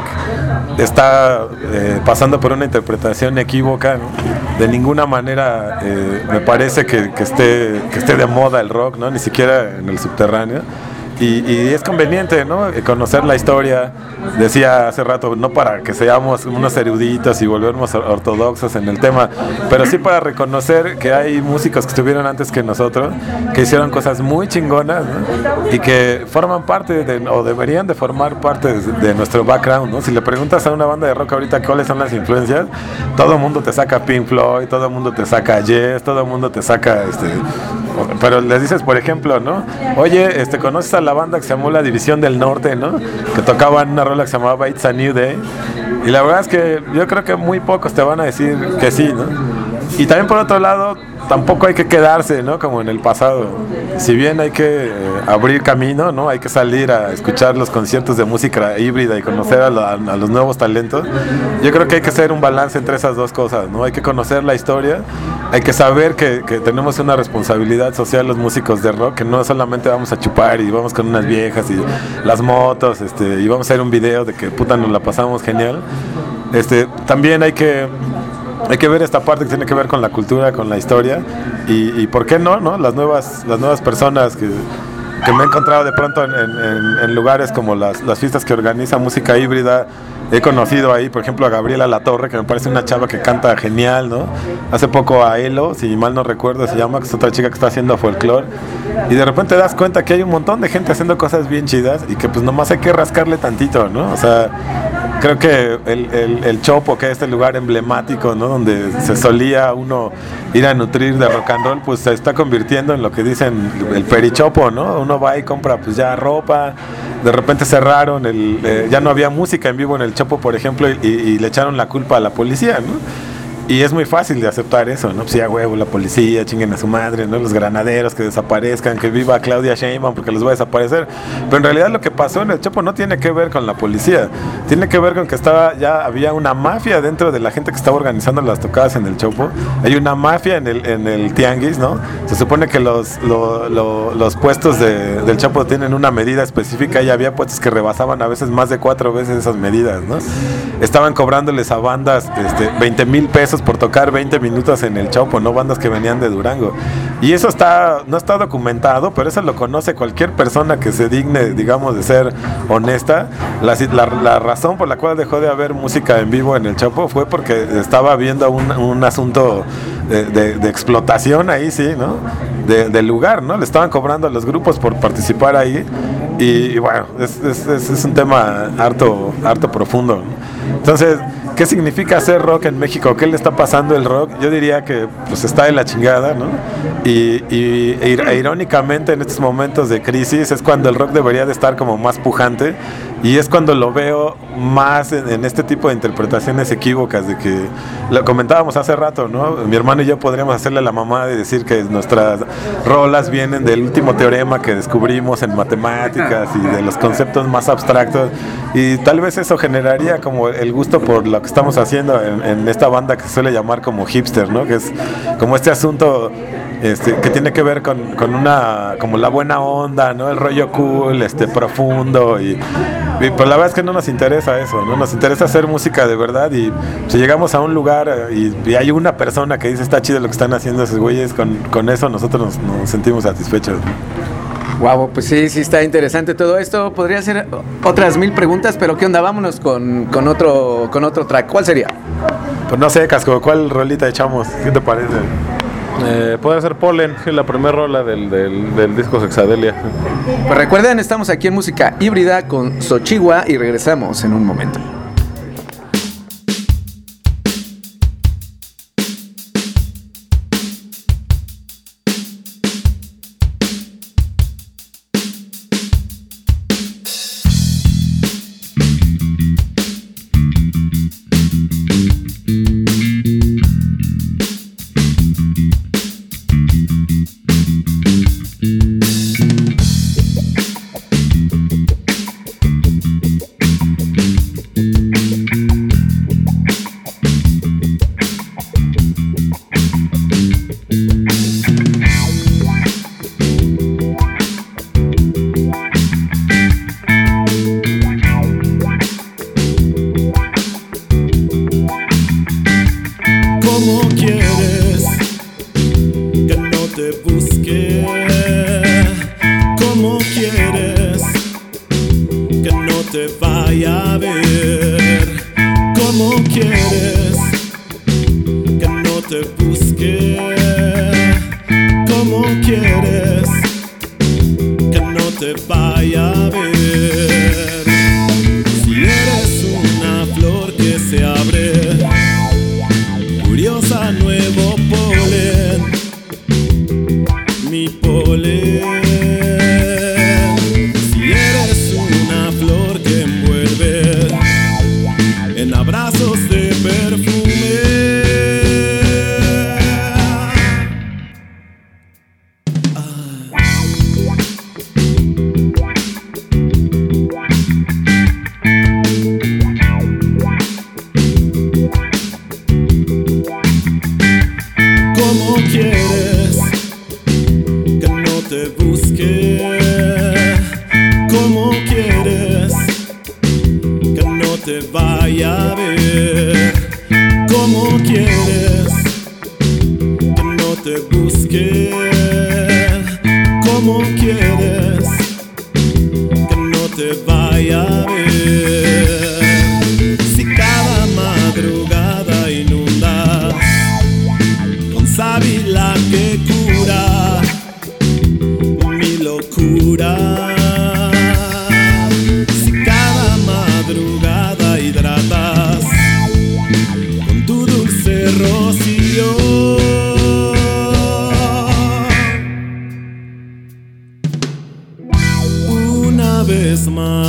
Speaker 4: está pasando por una interpretación equívoca, ¿no? De ninguna manera me parece que esté de moda el rock, ¿no? Ni siquiera en el subterráneo. Y es conveniente, ¿no? Conocer la historia. Decía hace rato, no para que seamos unos eruditos y volvernos ortodoxos en el tema, pero sí para reconocer que hay músicos que estuvieron antes que nosotros, que hicieron cosas muy chingonas, ¿no? Y que forman parte o deberían de formar parte de nuestro background, ¿no? Si le preguntas a una banda de rock ahorita cuáles son las influencias, todo el mundo te saca Pink Floyd, todo el mundo te saca Yes, todo el mundo te saca pero les dices, por ejemplo, ¿no? Oye, ¿conoces a la banda que se llamó La División del Norte, ¿no? Que tocaban una rola que se llamaba It's a New Day. Y la verdad es que yo creo que muy pocos te van a decir que sí, ¿no? Y también por otro lado, tampoco hay que quedarse, ¿no? Como en el pasado. Si bien hay que abrir camino, ¿no? Hay que salir a escuchar los conciertos de música híbrida y conocer a los nuevos talentos. Yo creo que hay que hacer un balance entre esas dos cosas, ¿no? Hay que conocer la historia, hay que saber que tenemos una responsabilidad social los músicos de rock, que no solamente vamos a chupar y vamos con unas viejas y las motos, y vamos a hacer un video de que puta nos la pasamos genial. También hay que ver esta parte que tiene que ver con la cultura, con la historia, y ¿por qué no? Las nuevas personas que me he encontrado de pronto en lugares como las fiestas que organiza Música Híbrida. He conocido ahí, por ejemplo, a Gabriela Latorre, que me parece una chava que canta genial, ¿no? Hace poco a Elo, si mal no recuerdo, se llama, que es otra chica que está haciendo folclore. Y de repente te das cuenta que hay un montón de gente haciendo cosas bien chidas y que pues nomás hay que rascarle tantito, ¿no? O sea, creo que el Chopo, que es este lugar emblemático, ¿no? Donde se solía uno ir a nutrir de rock and roll, pues se está convirtiendo en lo que dicen el perichopo, ¿no? Uno va y compra pues ya ropa, de repente cerraron, ya no había música en vivo en el Chopo, por ejemplo, y le echaron la culpa a la policía, ¿no? Y es muy fácil de aceptar eso, ¿no? Pues ya huevo, la policía, chinguen a su madre, ¿no? Los granaderos que desaparezcan, que viva Claudia Sheinbaum porque los va a desaparecer. Pero en realidad lo que pasó en el Chopo no tiene que ver con la policía, tiene que ver con que ya había una mafia dentro de la gente que estaba organizando las tocadas en el Chopo. Hay una mafia en el tianguis, ¿no? Se supone que los puestos del Chopo tienen una medida específica y había puestos que rebasaban a veces más de 4 veces esas medidas, ¿no? Estaban cobrándoles a bandas 20,000 pesos por tocar 20 minutos en el Chopo, ¿no? Bandas que venían de Durango. Y eso no está documentado, pero eso lo conoce cualquier persona que se digne, digamos, de ser honesta. La razón por la cual dejó de haber música en vivo en el Chopo fue porque estaba habiendo un asunto de explotación ahí, sí, ¿no? Del lugar, ¿no? Le estaban cobrando a los grupos por participar ahí. Y bueno, es un tema harto profundo, ¿no? Entonces, ¿qué significa hacer rock en México? ¿Qué le está pasando el rock? Yo diría que pues está de la chingada, ¿no? Irónicamente en estos momentos de crisis es cuando el rock debería de estar como más pujante, y es cuando lo veo más en este tipo de interpretaciones equívocas, de que lo comentábamos hace rato, ¿no? Mi hermano y yo podríamos hacerle la mamá de decir que nuestras rolas vienen del último teorema que descubrimos en matemáticas y de los conceptos más abstractos, y tal vez eso generaría como el gusto por lo que estamos haciendo en esta banda que se suele llamar como hipster, ¿no? Que es como este asunto que tiene que ver con una, como la buena onda, ¿no? El rollo cool, profundo, y pues la verdad es que no nos interesa eso, ¿no? Nos interesa hacer música de verdad, y si llegamos a un lugar y hay una persona que dice está chido lo que están haciendo esos güeyes, con eso nosotros nos sentimos satisfechos, ¿no?
Speaker 2: Wow, pues sí está interesante todo esto. Podría ser otras 1000 preguntas, pero ¿qué onda? Vámonos con otro track. ¿Cuál sería?
Speaker 4: Pues no sé, Casco, ¿cuál rolita echamos? ¿Qué te parece?
Speaker 3: Puede ser Polen, la primera rola del disco Sexadelia.
Speaker 2: Pues recuerden, estamos aquí en Música Híbrida con Xochihua y regresamos en un momento.
Speaker 5: Si cada madrugada hidrata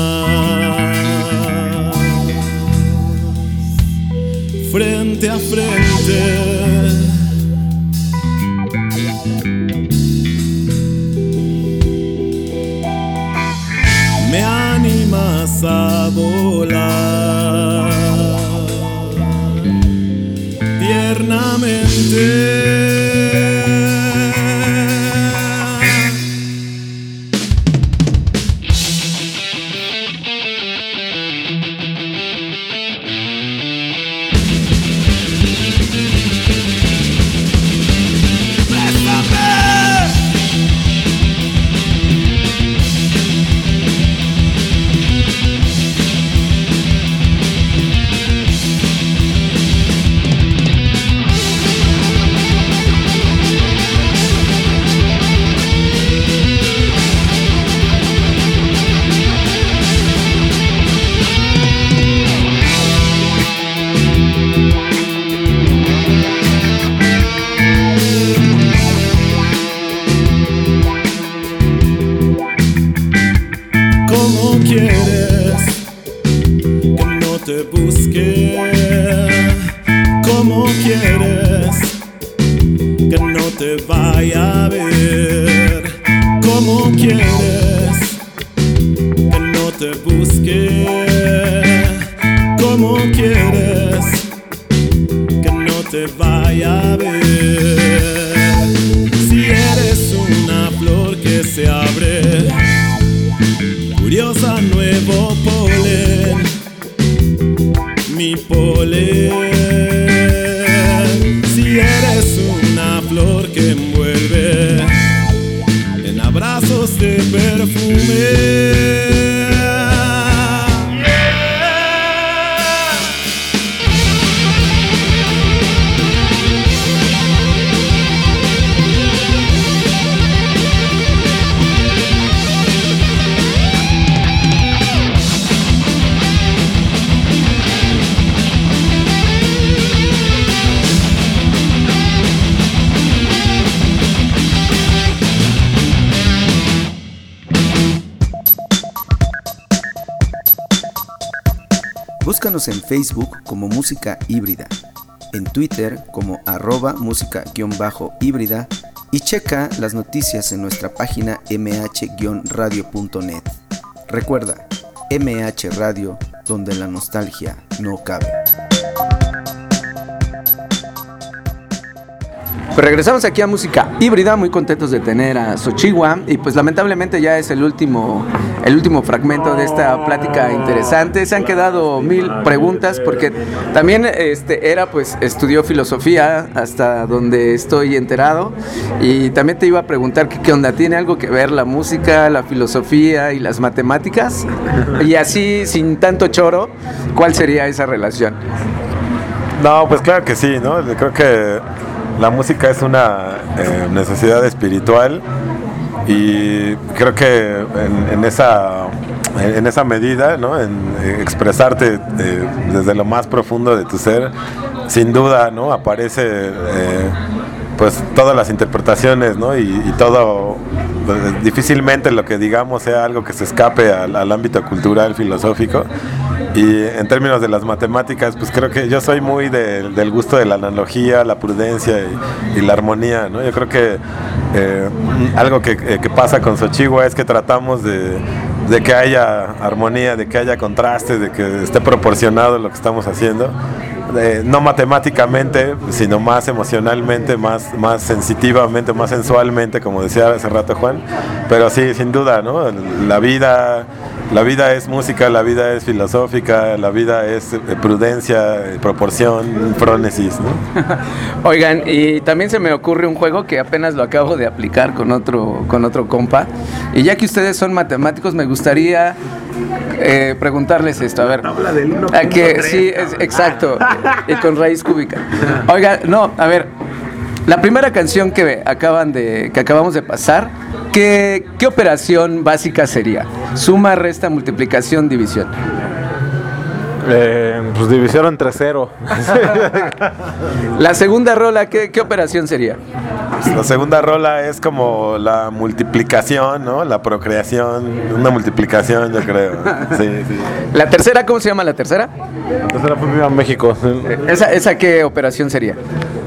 Speaker 5: frente a frente. Me animas a volar tiernamente.
Speaker 1: Búscanos en Facebook como Música Híbrida, en Twitter como @música_híbrida y checa las noticias en nuestra página mh-radio.net. Recuerda, MH Radio, donde la nostalgia no cabe.
Speaker 2: Pues regresamos aquí a Música Híbrida, muy contentos de tener a Xochihua y pues lamentablemente ya es el último fragmento de esta plática interesante. Se han quedado 1000 preguntas porque también estudió filosofía hasta donde estoy enterado y también te iba a preguntar qué onda, ¿tiene algo que ver la música, la filosofía y las matemáticas? Y así sin tanto choro, ¿cuál sería esa relación?
Speaker 4: No, pues claro que sí, ¿no? Creo que la música es una necesidad espiritual y creo que en esa medida, ¿no? En expresarte desde lo más profundo de tu ser, sin duda, ¿no? Aparece pues todas las interpretaciones, ¿no? Y todo, difícilmente lo que digamos sea algo que se escape al ámbito cultural, filosófico. Y en términos de las matemáticas, pues creo que yo soy muy del gusto de la analogía, la prudencia y la armonía, ¿no? Yo creo que algo que pasa con Xochihua es que tratamos de que haya armonía, de que haya contraste, de que esté proporcionado lo que estamos haciendo. No matemáticamente, sino más emocionalmente, más sensitivamente, más sensualmente, como decía hace rato Juan. Pero sí, sin duda, ¿no? La vida es música, la vida es filosófica, la vida es prudencia, proporción, frónesis, ¿no?
Speaker 2: Oigan, y también se me ocurre un juego que apenas lo acabo de aplicar con otro compa. Y ya que ustedes son matemáticos, me gustaría preguntarles esto. A ver, sí, exacto, y con raíz cúbica. Oiga, no, a ver, la primera canción que acabamos de pasar, ¿qué operación básica sería? Suma, resta, multiplicación, división.
Speaker 3: Pues división entre 0.
Speaker 2: La segunda rola, ¿qué operación sería?
Speaker 4: La segunda rola es como la multiplicación, ¿no? La procreación, una multiplicación, yo creo. Sí.
Speaker 2: La tercera, ¿cómo se llama la tercera?
Speaker 3: La tercera fue Viva México.
Speaker 2: ¿Esa qué operación sería?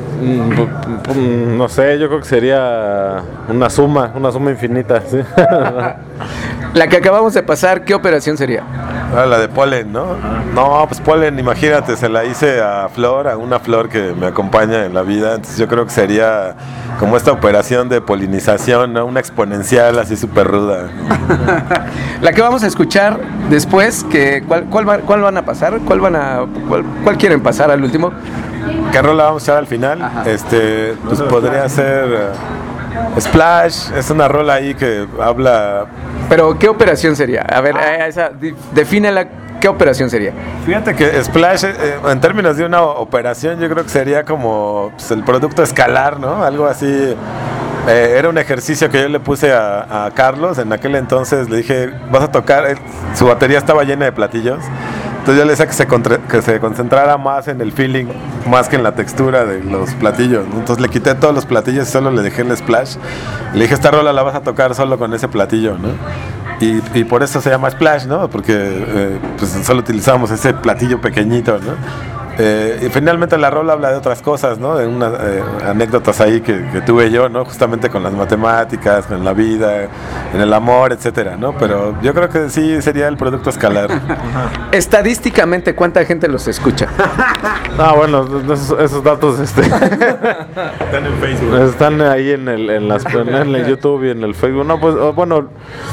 Speaker 3: No sé, yo creo que sería una suma infinita. ¿Sí?
Speaker 2: La que acabamos de pasar, ¿qué operación sería?
Speaker 4: La de Polen, ¿no? No, pues Polen, imagínate, se la hice a una flor que me acompaña en la vida. Entonces yo creo que sería como esta operación de polinización, ¿no? Una exponencial así súper ruda.
Speaker 2: La que vamos a escuchar después, ¿cuál van a pasar? ¿Cuál quieren pasar al último?
Speaker 4: ¿Qué rola vamos a echar al final?
Speaker 2: Ajá.
Speaker 4: Pues podría ser Splash, es una rola ahí que habla...
Speaker 2: Pero, ¿qué operación sería? A ver, defínela, ¿qué operación sería?
Speaker 4: Fíjate que Splash, en términos de una operación, yo creo que sería como pues, el producto escalar, ¿no? Algo así. Era un ejercicio que yo le puse a Carlos. En aquel entonces le dije, vas a tocar, su batería estaba llena de platillos. Entonces yo le decía que se concentrara más en el feeling, más que en la textura de los platillos, ¿no? Entonces le quité todos los platillos y solo le dejé el splash. Le dije, esta rola la vas a tocar solo con ese platillo, ¿no? Y por eso se llama Splash, ¿no? Porque pues solo utilizamos ese platillo pequeñito, ¿no? Y finalmente la rola habla de otras cosas, ¿no? De unas anécdotas ahí que tuve yo, ¿no? Justamente con las matemáticas, con la vida, en el amor, etcétera, ¿no? Pero yo creo que sí sería el producto escalar.
Speaker 2: Estadísticamente, ¿cuánta gente los escucha?
Speaker 3: Bueno, esos datos
Speaker 4: están en Facebook.
Speaker 3: Están ahí en el YouTube y en el Facebook. No, pues bueno,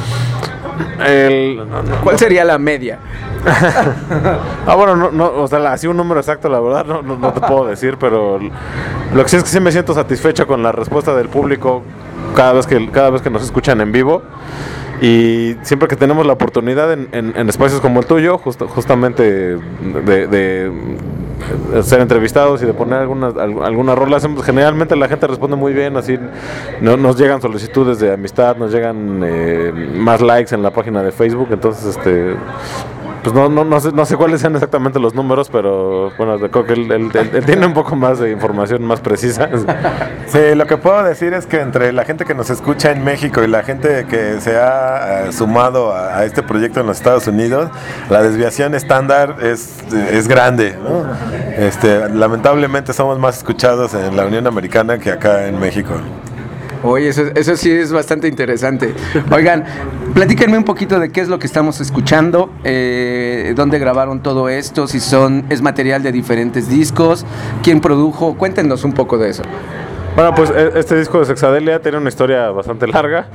Speaker 2: ¿cuál sería la media?
Speaker 3: Bueno, no, o sea, así un número exacto, la verdad, no te puedo decir, pero lo que sí es que sí me siento satisfecho con la respuesta del público cada vez que nos escuchan en vivo. Y siempre que tenemos la oportunidad en espacios como el tuyo, justamente de ser entrevistados y de poner algunas rolas, generalmente la gente responde muy bien, así nos llegan solicitudes de amistad, nos llegan más likes en la página de Facebook, entonces pues no sé cuáles sean exactamente los números, pero bueno, creo que él tiene un poco más de información más precisa.
Speaker 4: Sí, lo que puedo decir es que entre la gente que nos escucha en México y la gente que se ha sumado a este proyecto en los Estados Unidos, la desviación estándar es grande, ¿no? Lamentablemente somos más escuchados en la Unión Americana que acá en México.
Speaker 2: Oye, eso sí es bastante interesante. Oigan, platíquenme un poquito de qué es lo que estamos escuchando, dónde grabaron todo esto, si es material de diferentes discos, quién produjo, cuéntenos un poco de eso.
Speaker 3: Bueno, pues este disco de Sexadelia tiene una historia bastante larga.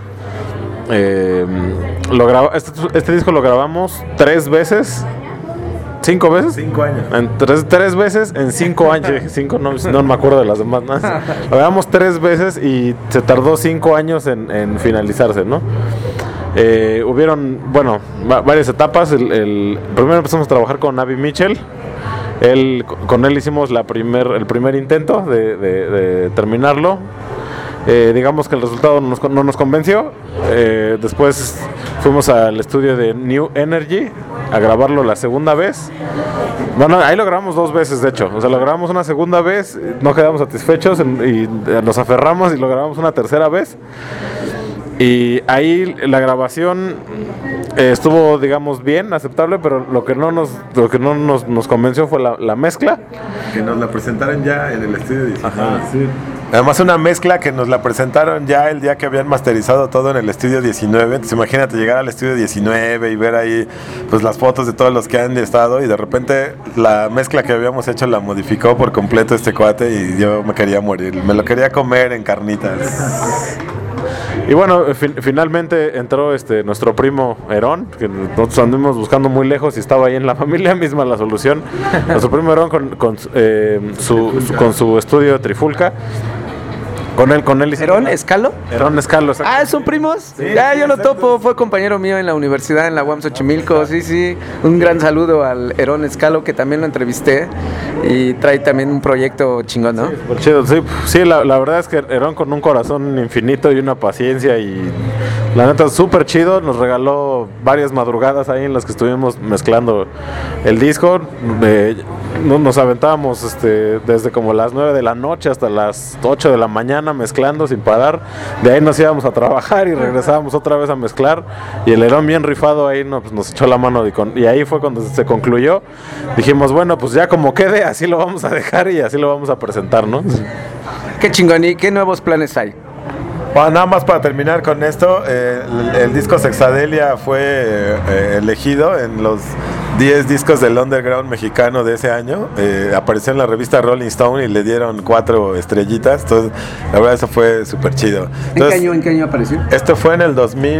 Speaker 3: Este disco lo grabamos 3 veces. 5 veces.
Speaker 4: 5 años.
Speaker 3: Tres veces en 5 años. 5 no me acuerdo de las demás. ¿No? Lo grabamos 3 veces y se tardó 5 años en finalizarse, ¿no? Hubieron, varias etapas. Primero empezamos a trabajar con Abby Mitchell. Con él hicimos el primer intento de terminarlo. Digamos que el resultado no nos convenció. Después fuimos al estudio de New Energy a grabarlo la segunda vez. Bueno, ahí lo grabamos 2 veces, de hecho. O sea, lo grabamos una segunda vez, no quedamos satisfechos y nos aferramos y lo grabamos una tercera vez. Y ahí la grabación estuvo, digamos, bien, aceptable, pero lo que no nos convenció fue la mezcla.
Speaker 4: Que nos la presentaron ya en el estudio 19.
Speaker 3: Ajá, sí.
Speaker 4: Además una mezcla que nos la presentaron ya el día que habían masterizado todo en el estudio 19. Entonces imagínate llegar al estudio 19 y ver ahí pues las fotos de todos los que han estado, y de repente la mezcla que habíamos hecho la modificó por completo este cuate y yo me quería morir, me lo quería comer en carnitas.
Speaker 3: Y bueno, finalmente entró nuestro primo Herón, que nosotros anduvimos buscando muy lejos y estaba ahí en la familia misma la solución. Nuestro primo Herón con su estudio Trifulca, Con él hicimos
Speaker 2: ¿Herón Escalo?
Speaker 3: Herón Escalo, exacto.
Speaker 2: Ah, ¿son primos?
Speaker 3: Sí,
Speaker 2: ya, yo lo
Speaker 3: exacto.
Speaker 2: topo, fue compañero mío en la universidad, en la UAM Xochimilco, sí. Un gran saludo al Herón Escalo, que también lo entrevisté, y trae también un proyecto chingón, ¿no?
Speaker 3: Súper chido, sí, la verdad es que Herón con un corazón infinito y una paciencia, y la neta súper chido, nos regaló varias madrugadas ahí en las que estuvimos mezclando el disco. Nos aventábamos desde como las 9 de la noche hasta las 8 de la mañana mezclando sin parar. De ahí nos íbamos a trabajar y regresábamos otra vez a mezclar, y el Herón bien rifado ahí nos echó la mano, y ahí fue cuando se concluyó. Dijimos, bueno, pues ya como quede, así lo vamos a dejar y así lo vamos a presentar, ¿no?
Speaker 2: Qué chingón, ¿y qué nuevos planes hay?
Speaker 4: Bueno, nada más para terminar con esto, el disco Sexadelia fue elegido en los 10 discos del underground mexicano de ese año. Apareció en la revista Rolling Stone y le dieron 4 estrellitas. Entonces, la verdad, eso fue súper chido. Entonces,
Speaker 2: ¿En qué año apareció?
Speaker 4: esto fue en el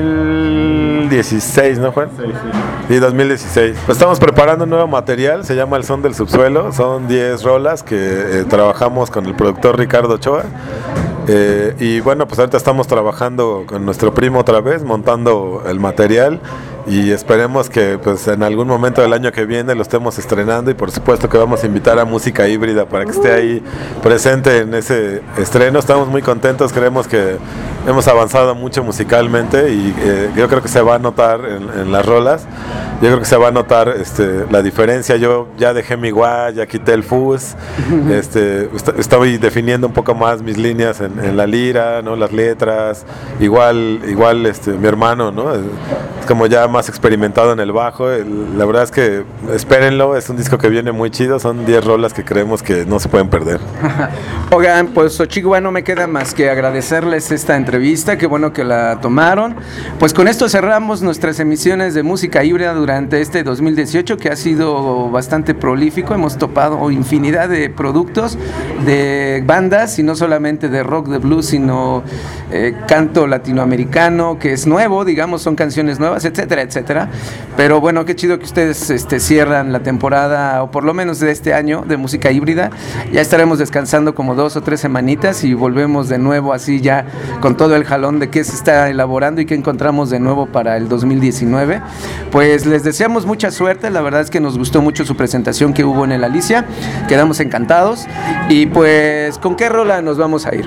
Speaker 4: 2016, ¿no, Juan? Sí, 2016. Pues estamos preparando un nuevo material, se llama El Son del Subsuelo. Son 10 rolas que trabajamos con el productor Ricardo Ochoa. Y bueno, pues ahorita estamos trabajando con nuestro primo otra vez, montando el material, y esperemos que pues en algún momento del año que viene lo estemos estrenando, y por supuesto que vamos a invitar a Música Híbrida para que esté ahí presente en ese estreno. Estamos muy contentos, creemos que hemos avanzado mucho musicalmente, y yo creo que se va a notar en las rolas. Yo creo que se va a notar la diferencia. Yo ya dejé mi guay, ya quité el fuzz, estoy definiendo un poco más mis líneas en la lira, ¿no? Las letras. Igual mi hermano, ¿no? Es como ya más experimentado en el bajo. La verdad es que espérenlo, es un disco que viene muy chido. Son 10 rolas que creemos que no se pueden perder.
Speaker 2: Oigan, pues Xochigua, no me queda más que agradecerles esta entrevista, qué bueno que la tomaron. Pues con esto cerramos nuestras emisiones de Música Híbrida durante este 2018, que ha sido bastante prolífico. Hemos topado infinidad de productos, de bandas, y no solamente de rock, de blues, sino canto latinoamericano, que es nuevo, digamos, son canciones nuevas, etcétera, etcétera. Pero bueno, qué chido que ustedes cierran la temporada, o por lo menos de este año, de Música Híbrida. Ya estaremos descansando como 2 o 3 semanitas y volvemos de nuevo así ya con todo el jalón de qué se está elaborando y qué encontramos de nuevo para el 2019. Pues les deseamos mucha suerte, la verdad es que nos gustó mucho su presentación que hubo en el Alicia, quedamos encantados. Y pues, ¿con qué rola nos vamos a ir?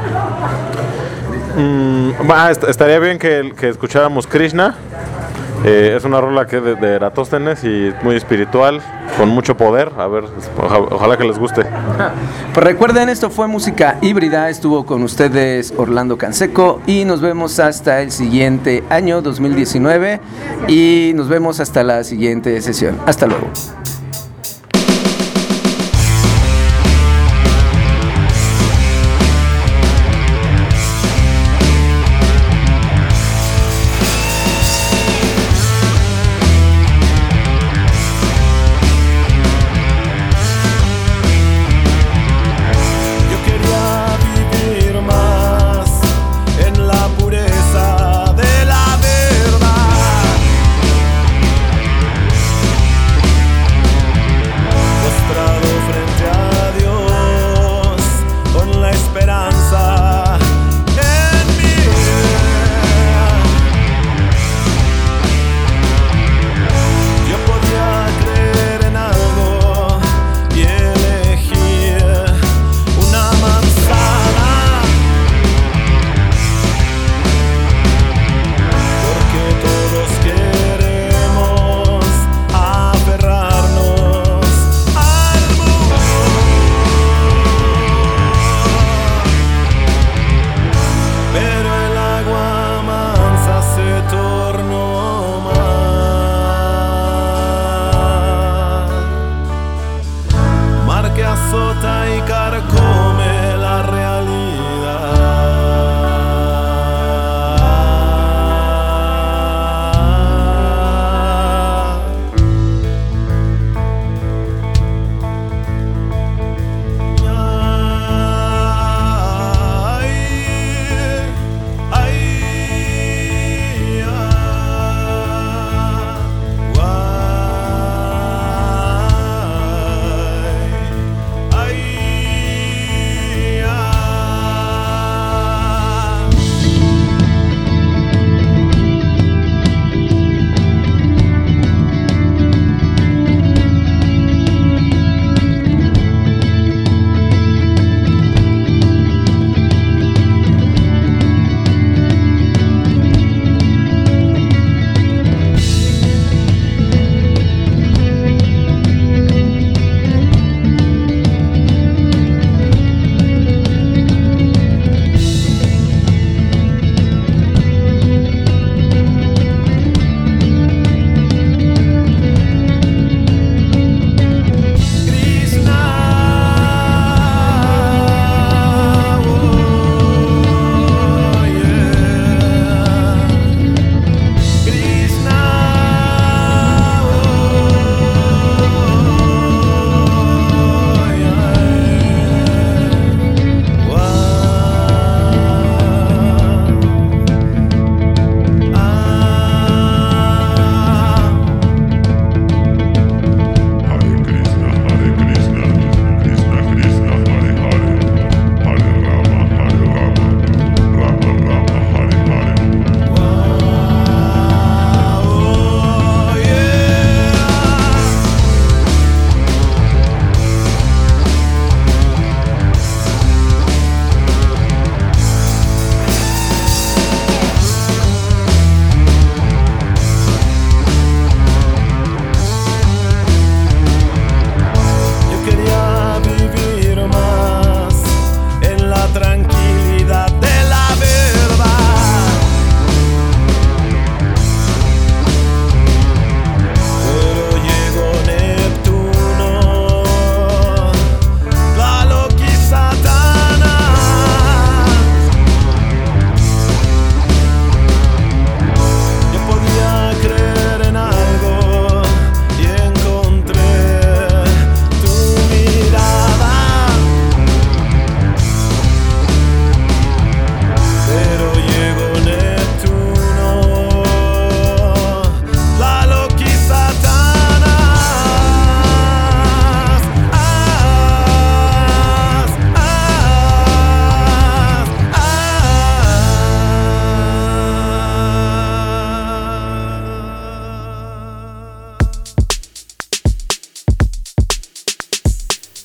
Speaker 3: Estaría bien que escucháramos Krishna. Es una rola que es de Eratóstenes y muy espiritual, con mucho poder. A ver, ojalá que les guste.
Speaker 2: Pues recuerden, esto fue Música Híbrida, estuvo con ustedes Orlando Canseco, y nos vemos hasta el siguiente año 2019, y nos vemos hasta la siguiente sesión. Hasta luego.
Speaker 5: De la verdad.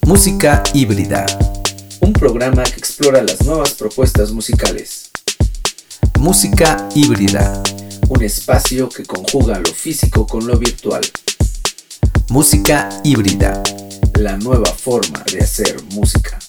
Speaker 1: Música híbrida, un programa que explora las nuevas propuestas musicales. Música híbrida, un espacio que conjuga lo físico con lo virtual. Música híbrida, la nueva forma de hacer música.